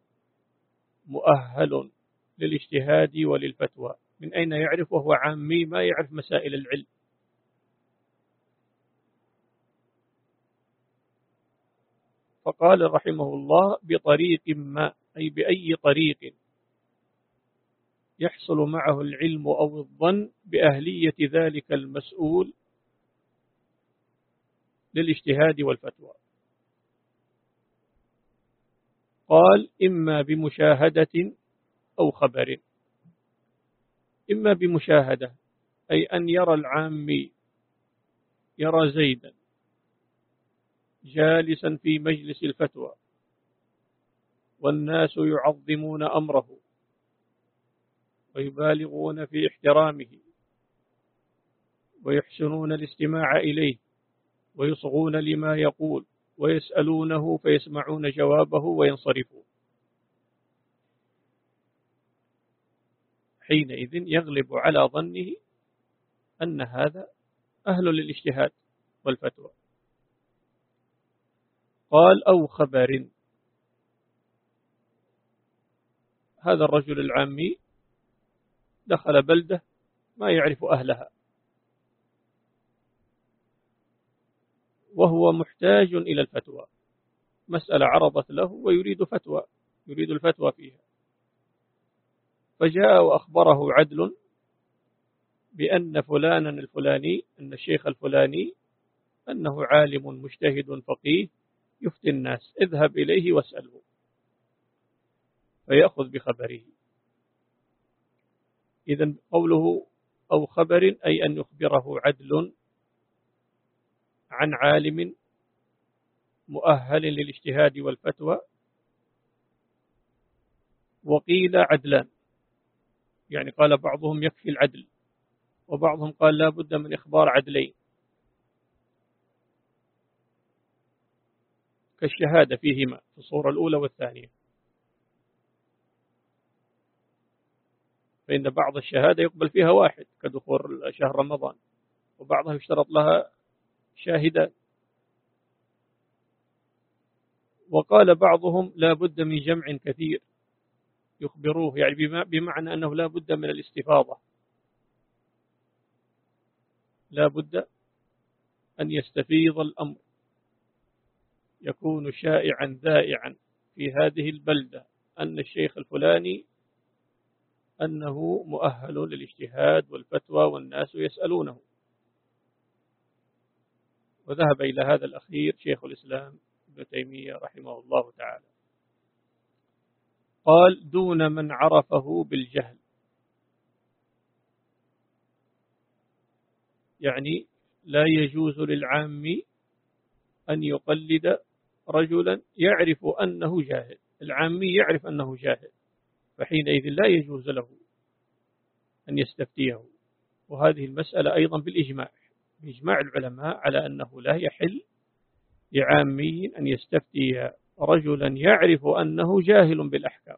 A: مؤهل للاجتهاد وللفتوى؟ من أين يعرف وهو عامي ما يعرف مسائل العلم؟ فقال رحمه الله: بطريق ما، أي بأي طريق يحصل معه العلم أو الظن بأهلية ذلك المسؤول للاجتهاد والفتوى. قال: إما بمشاهدة أو خبر. إما بمشاهدة، أي أن يرى العامي يرى زيدا جالسا في مجلس الفتوى والناس يعظمون أمره ويبالغون في احترامه ويحسنون الاستماع إليه ويصغون لما يقول ويسألونه فيسمعون جوابه وينصرفون. حينئذ يغلب على ظنه أن هذا أهل للاجتهاد والفتوى. قال: أو خبر. هذا الرجل العامي دخل بلدة ما يعرف أهلها، وهو محتاج إلى الفتوى، مسألة عرضت له ويريد فتوى يريد الفتوى فيها، فجاء وأخبره عدل بأن فلانا الفلاني، أن الشيخ الفلاني أنه عالم مجتهد فقيه يفتي الناس، اذهب إليه واسأله فيأخذ بخبره. إذن قوله أو خبر أي أن يخبره عدل عن عالم مؤهل للاجتهاد والفتوى. وقيل عدلان، يعني قال بعضهم يكفي العدل، وبعضهم قال لا بد من إخبار عدلين كالشهادة فيهما في الصورة الأولى والثانية. فإن بعض الشهادة يقبل فيها واحد كدخول شهر رمضان، وبعضها يشترط لها شاهدان. وقال بعضهم لا بد من جمع كثير يخبروه، يعني بمعنى أنه لا بد من الاستفاضة، لا بد أن يستفيض الأمر، يكون شائعا ذائعا في هذه البلدة أن الشيخ الفلاني أنه مؤهل للاجتهاد والفتوى والناس يسألونه. وذهب إلى هذا الأخير شيخ الإسلام ابن تيمية رحمه الله تعالى. قال دون من عرفه بالجهل، يعني لا يجوز للعام أن يقلد رجلا يعرف أنه جاهل، العامي يعرف أنه جاهل، فحينئذ لا يجوز له أن يستفتيه. وهذه المسألة أيضا بالإجماع، بإجماع العلماء على أنه لا يحل لعامي أن يستفتي رجلا يعرف أنه جاهل بالأحكام.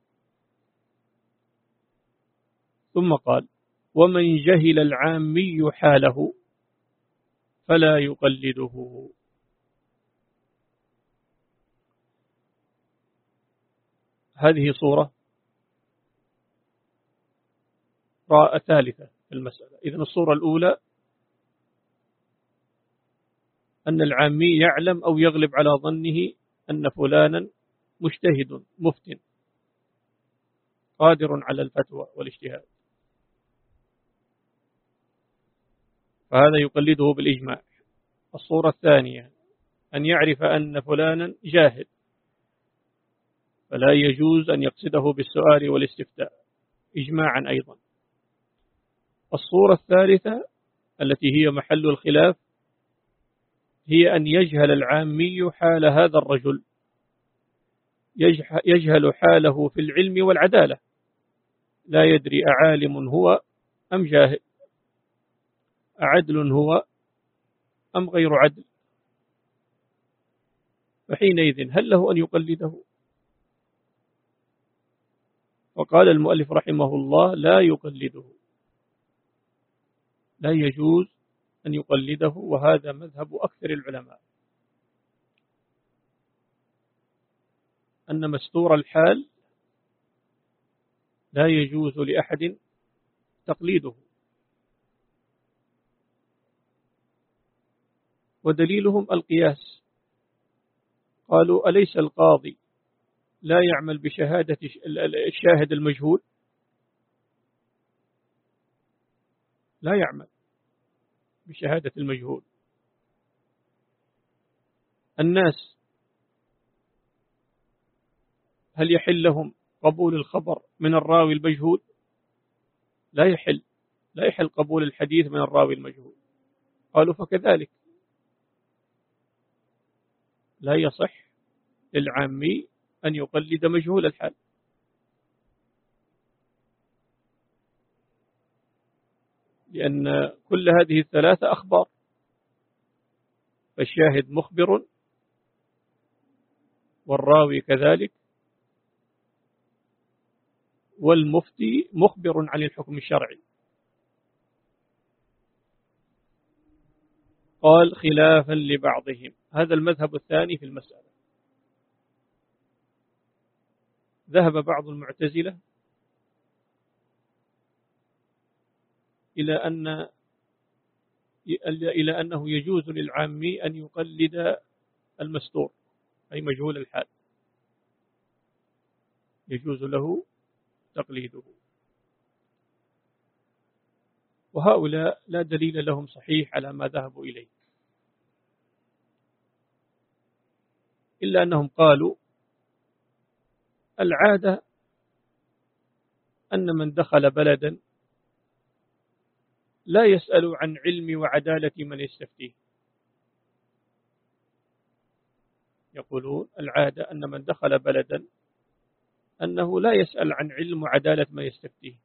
A: ثم قال ومن جهل العامي حاله فلا يقلده. هذه صورة راء ثالثة في المسألة. إذن الصورة الأولى أن العامي يعلم أو يغلب على ظنه أن فلانا مجتهد مفتن قادر على الفتوى والاجتهاد، فهذا يقلده بالإجماع. الصورة الثانية أن يعرف أن فلانا جاهل، فلا يجوز أن يقصده بالسؤال والاستفتاء إجماعا أيضا. الصورة الثالثة التي هي محل الخلاف هي أن يجهل العامي حال هذا الرجل، يجهل حاله في العلم والعدالة، لا يدري أعالم هو أم جاهل، أعدل هو أم غير عدل، فحينئذ هل له أن يقلده؟ وقال المؤلف رحمه الله لا يقلده، لا يجوز أن يقلده، وهذا مذهب أكثر العلماء، أن مستور الحال لا يجوز لأحد تقليده. ودليلهم القياس، قالوا أليس القاضي لا يعمل بشهادة الشاهد المجهول؟ لا يعمل بشهادة المجهول. الناس هل يحل لهم قبول الخبر من الراوي المجهول؟ لا يحل، لا يحل قبول الحديث من الراوي المجهول. قالوا فكذلك لا يصح للعامي أن يقلد مجهول الحال، لأن كل هذه الثلاثة أخبار، فالشاهد مخبر والراوي كذلك والمفتي مخبر عن الحكم الشرعي. قال خلافا لبعضهم، هذا المذهب الثاني في المسألة. ذهب بعض المعتزلة إلى أن إلى أنه يجوز للعامي أن يقلد المستور أي مجهول الحال، يجوز له تقليده. وهؤلاء لا دليل لهم صحيح على ما ذهبوا إليه، إلا أنهم قالوا العادة أن من دخل بلدا لا يسأل عن علم وعدالة من يستفتيه. يقولون العادة أن من دخل بلدا أنه لا يسأل عن علم وعدالة من يستفتيه،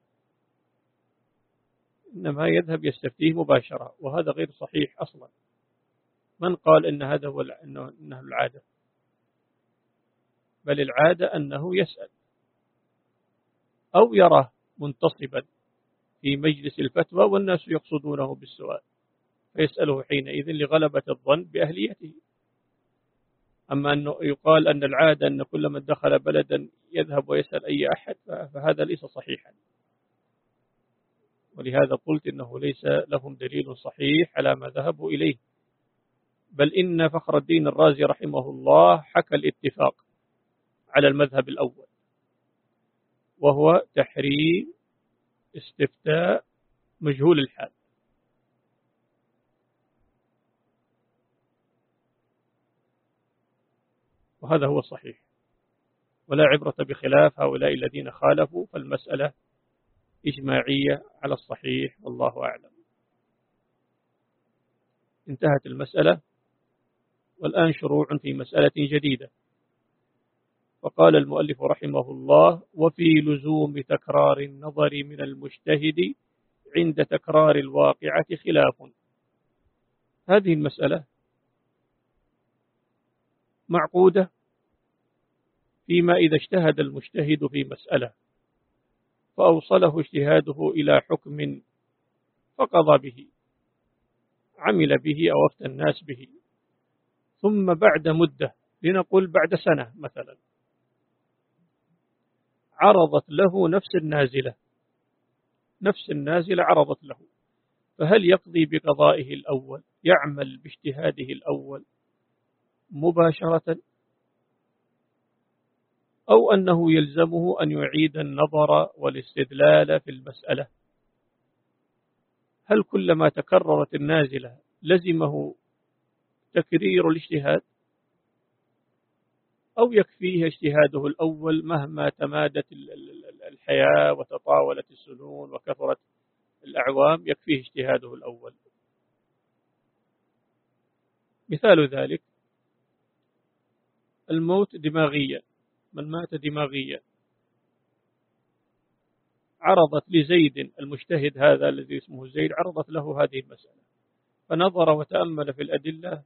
A: إنما يذهب يستفتيه مباشرة، وهذا غير صحيح أصلا. من قال إن هذا هو إنه العادة؟ بل العادة أنه يسأل أو يرى منتصبا في مجلس الفتوى والناس يقصدونه بالسؤال فيسأله حينئذ لغلبة الظن بأهليته. أما أنه يقال أن العادة أن كل من دخل بلدا يذهب ويسأل أي أحد فهذا ليس صحيحا، ولهذا قلت إنه ليس لهم دليل صحيح على ما ذهبوا إليه. بل إن فخر الدين الرازي رحمه الله حكى الاتفاق على المذهب الأول، وهو تحريم استفتاء مجهول الحال. وهذا هو الصحيح، ولا عبرة بخلاف هؤلاء الذين خالفوا، فالمسألة إجماعية على الصحيح والله أعلم. انتهت المسألة، والآن شروع في مسألة جديدة. فقال المؤلف رحمه الله: وفي لزوم تكرار النظر من المجتهد عند تكرار الواقعة خلاف. هذه المسألة معقودة فيما إذا اجتهد المجتهد في مسألة فأوصله اجتهاده إلى حكم فقضى به، عمل به أو أفتى الناس به، ثم بعد مدة، لنقول بعد سنة مثلا، عرضت له نفس النازلة نفس النازلة عرضت له، فهل يقضي بقضائه الأول، يعمل باجتهاده الأول مباشرة، أو أنه يلزمه أن يعيد النظر والاستدلال في المسألة؟ هل كلما تكررت النازلة لزمه تكرير الاجتهاد، أو يكفيه اجتهاده الأول مهما تمادت الحياة وتطاولت السنون وكثرت الأعوام، يكفيه اجتهاده الأول؟ مثال ذلك الموت دماغيا، من مات دماغيا، عرضت لزيد المجتهد هذا الذي اسمه زيد، عرضت له هذه المسألة، فنظر وتأمل في الأدلة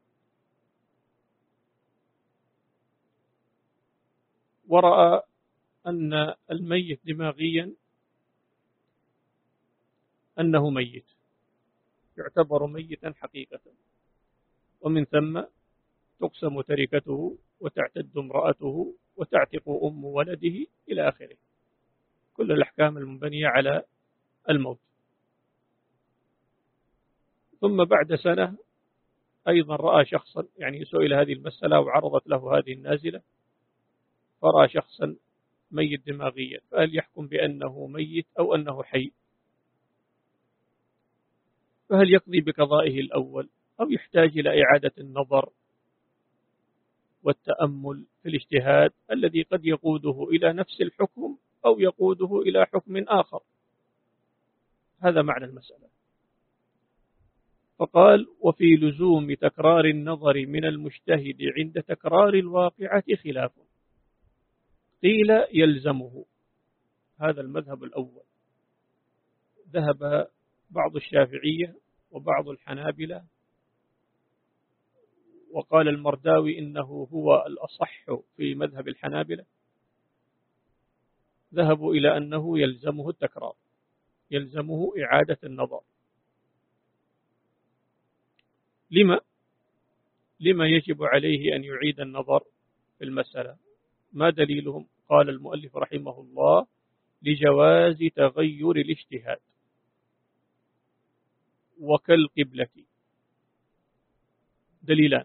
A: ورأى أن الميت دماغيا أنه ميت، يعتبر ميتا حقيقة، ومن ثم تقسم تركته وتعتد امرأته وتعتق أم ولده إلى آخره، كل الأحكام المنبنية على الموت. ثم بعد سنة أيضا رأى شخصا، يعني سئل هذه المسألة وعرضت له هذه النازلة، فرأى شخصا ميت دماغيا، فهل يحكم بأنه ميت أو أنه حي؟ فهل يقضي بقضائه الأول أو يحتاج إلى إعادة النظر والتأمل في الاجتهاد الذي قد يقوده إلى نفس الحكم أو يقوده إلى حكم آخر؟ هذا معنى المسألة. فقال: وفي لزوم تكرار النظر من المجتهد عند تكرار الواقعة خلاف. قيل يلزمه، هذا المذهب الأول، ذهب بعض الشافعية وبعض الحنابلة، وقال المرداوي إنه هو الأصح في مذهب الحنابلة، ذهبوا إلى أنه يلزمه التكرار، يلزمه إعادة النظر. لما؟ لما يجب عليه أن يعيد النظر في المسألة؟ ما دليلهم؟ قال المؤلف رحمه الله: لجواز تغير الاجتهاد وكالقبلة. دليلان،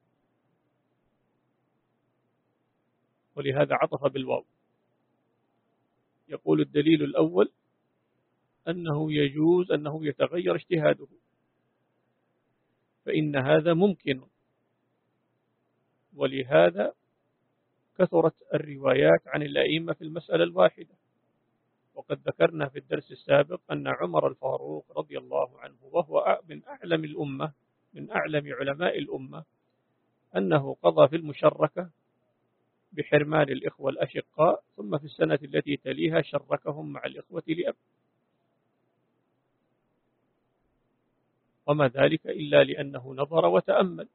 A: ولهذا عطف بالواو. يقول الدليل الأول أنه يجوز أنه يتغير اجتهاده، فإن هذا ممكن، ولهذا كثرت الروايات عن الأئمة في المسألة الواحدة. وقد ذكرنا في الدرس السابق أن عمر الفاروق رضي الله عنه وهو من أعلم الأمة من أعلم علماء الأمة أنه قضى في المشركة بحرمان الإخوة الأشقاء، ثم في السنة التي تليها شركهم مع الإخوة لأب، وما ذلك إلا لأنه نظر وتأمل.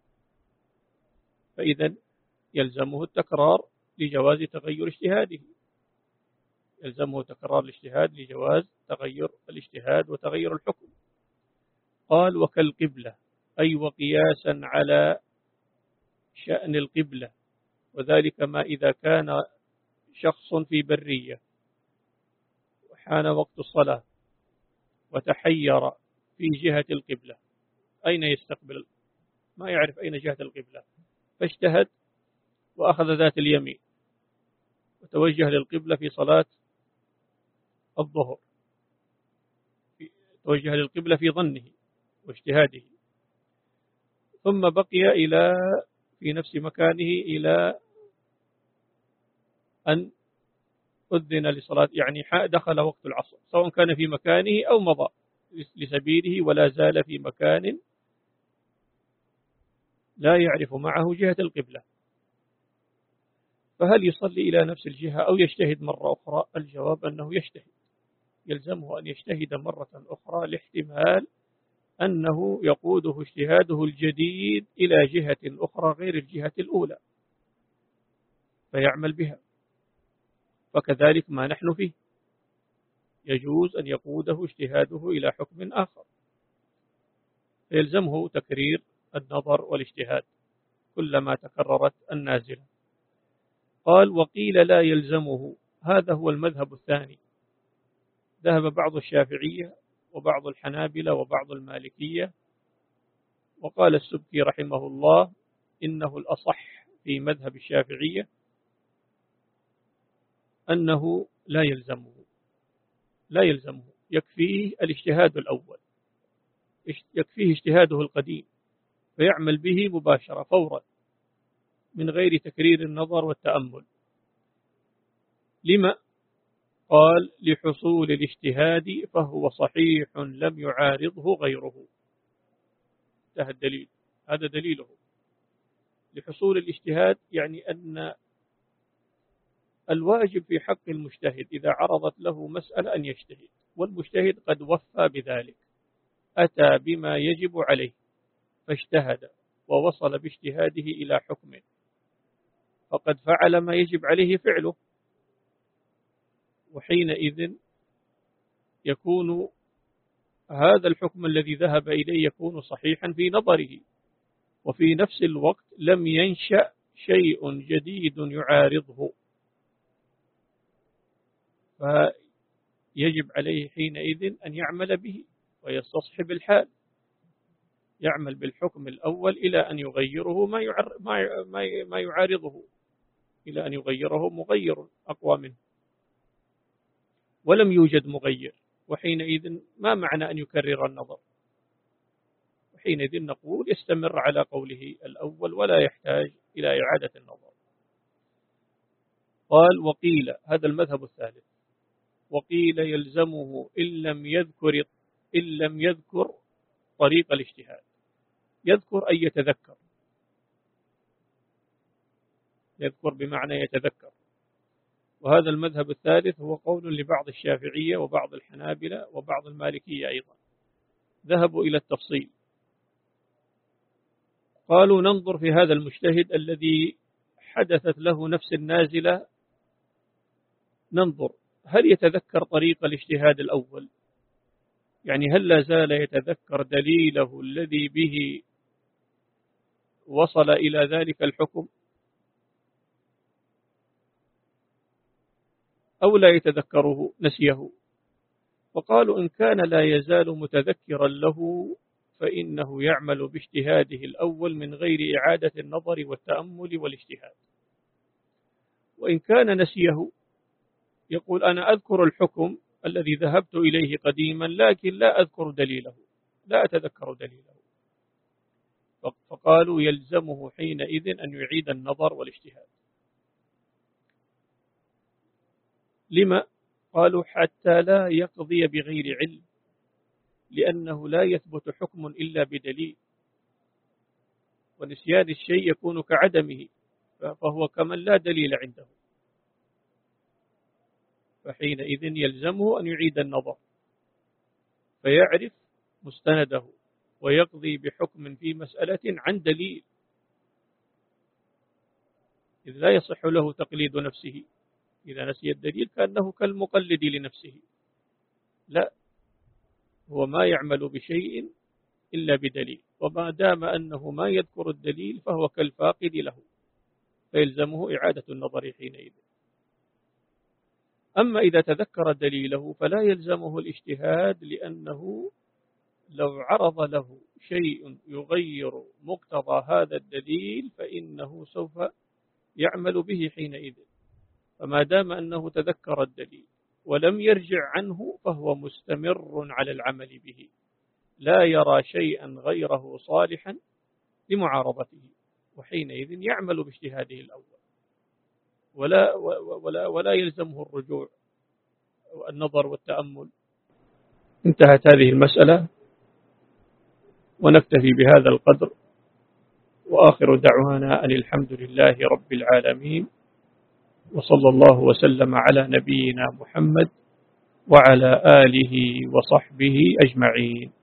A: فإذا يلزمه التكرار لجواز تغير اجتهاده، يلزمه تكرار الاجتهاد لجواز تغير الاجتهاد وتغير الحكم. قال وكالقبلة، أي وقياسا على شأن القبلة، وذلك ما إذا كان شخص في برية وحان وقت الصلاة وتحير في جهة القبلة أين يستقبل، ما يعرف أين جهة القبلة، فاجتهد وأخذ ذات اليمين وتوجه للقبلة في صلاة الظهر، توجه للقبلة في ظنه واجتهاده، ثم بقي إلى في نفس مكانه إلى أن أذن لصلاة، يعني دخل وقت العصر، سواء كان في مكانه أو مضى لسبيله ولا زال في مكان لا يعرف معه جهة القبلة، فهل يصلي إلى نفس الجهة أو يجتهد مرة أخرى؟ الجواب أنه يجتهد، يلزمه أن يجتهد مرة أخرى لاحتمال أنه يقوده اجتهاده الجديد إلى جهة أخرى غير الجهة الأولى فيعمل بها. فكذلك ما نحن فيه، يجوز أن يقوده اجتهاده إلى حكم آخر، فيلزمه تكرير النظر والاجتهاد كلما تكررت النازلة. قال وقيل لا يلزمه، هذا هو المذهب الثاني. ذهب بعض الشافعية وبعض الحنابلة وبعض المالكية، وقال السبكي رحمه الله إنه الأصح في مذهب الشافعية أنه لا يلزمه، لا يلزمه، يكفيه الاجتهاد الأول، يكفيه اجتهاده القديم فيعمل به مباشرة فورا من غير تكرير النظر والتأمل. لما؟ قال لحصول الاجتهاد فهو صحيح لم يعارضه غيره. انتهى الدليل، هذا دليله. لحصول الاجتهاد يعني أن الواجب في حق المجتهد إذا عرضت له مسألة أن يجتهد، والمجتهد قد وفى بذلك، أتى بما يجب عليه فاجتهد ووصل باجتهاده إلى حكم، فقد فعل ما يجب عليه فعله، وحينئذ يكون هذا الحكم الذي ذهب إليه يكون صحيحا في نظره، وفي نفس الوقت لم ينشأ شيء جديد يعارضه، فيجب عليه حينئذ أن يعمل به ويستصحب الحال، يعمل بالحكم الأول إلى أن يغيره ما ما يعارضه، إلى أن يغيره مغير أقوى منه، ولم يوجد مغير، وحينئذ ما معنى أن يكرر النظر؟ وحينئذ نقول يستمر على قوله الأول ولا يحتاج إلى إعادة النظر. قال وقيل، هذا المذهب الثالث، وقيل يلزمه إن لم يذكر إن لم يذكر طريق الاجتهاد. يذكر أي يتذكر، يذكر بمعنى يتذكر. وهذا المذهب الثالث هو قول لبعض الشافعية وبعض الحنابلة وبعض المالكية أيضا، ذهبوا إلى التفصيل، قالوا ننظر في هذا المجتهد الذي حدثت له نفس النازلة، ننظر هل يتذكر طريق الاجتهاد الأول، يعني هل لا زال يتذكر دليله الذي به وصل إلى ذلك الحكم، أو لا يتذكره نسيه. وقالوا إن كان لا يزال متذكرا له فإنه يعمل باجتهاده الأول من غير إعادة النظر والتأمل والاجتهاد. وإن كان نسيه يقول أنا أذكر الحكم الذي ذهبت إليه قديما لكن لا أذكر دليله، لا أتذكر دليله، فقالوا يلزمه حينئذ أن يعيد النظر والاجتهاد. لما؟ قالوا حتى لا يقضي بغير علم، لأنه لا يثبت حكم إلا بدليل، ونسيان الشيء يكون كعدمه، فهو كمن لا دليل عنده، فحينئذ يلزمه أن يعيد النظر فيعرف مستنده ويقضي بحكم في مسألة عن دليل، إذ لا يصح له تقليد نفسه. إذا نسي الدليل كأنه كالمقلد لنفسه، لا، هو ما يعمل بشيء إلا بدليل، وما دام أنه ما يذكر الدليل فهو كالفاقد له، فيلزمه إعادة النظر حينئذ. أما إذا تذكر دليله فلا يلزمه الاجتهاد، لأنه لو عرض له شيء يغير مقتضى هذا الدليل فإنه سوف يعمل به حينئذ، فما دام أنه تذكر الدليل ولم يرجع عنه فهو مستمر على العمل به، لا يرى شيئا غيره صالحا لمعارضته، وحينئذ يعمل باجتهاده الأول، ولا, ولا, ولا يلزمه الرجوع والنظر والتأمل. انتهت هذه المسألة، ونكتفي بهذا القدر، وآخر دعوانا أن الحمد لله رب العالمين، وصلى الله وسلم على نبينا محمد وعلى آله وصحبه أجمعين.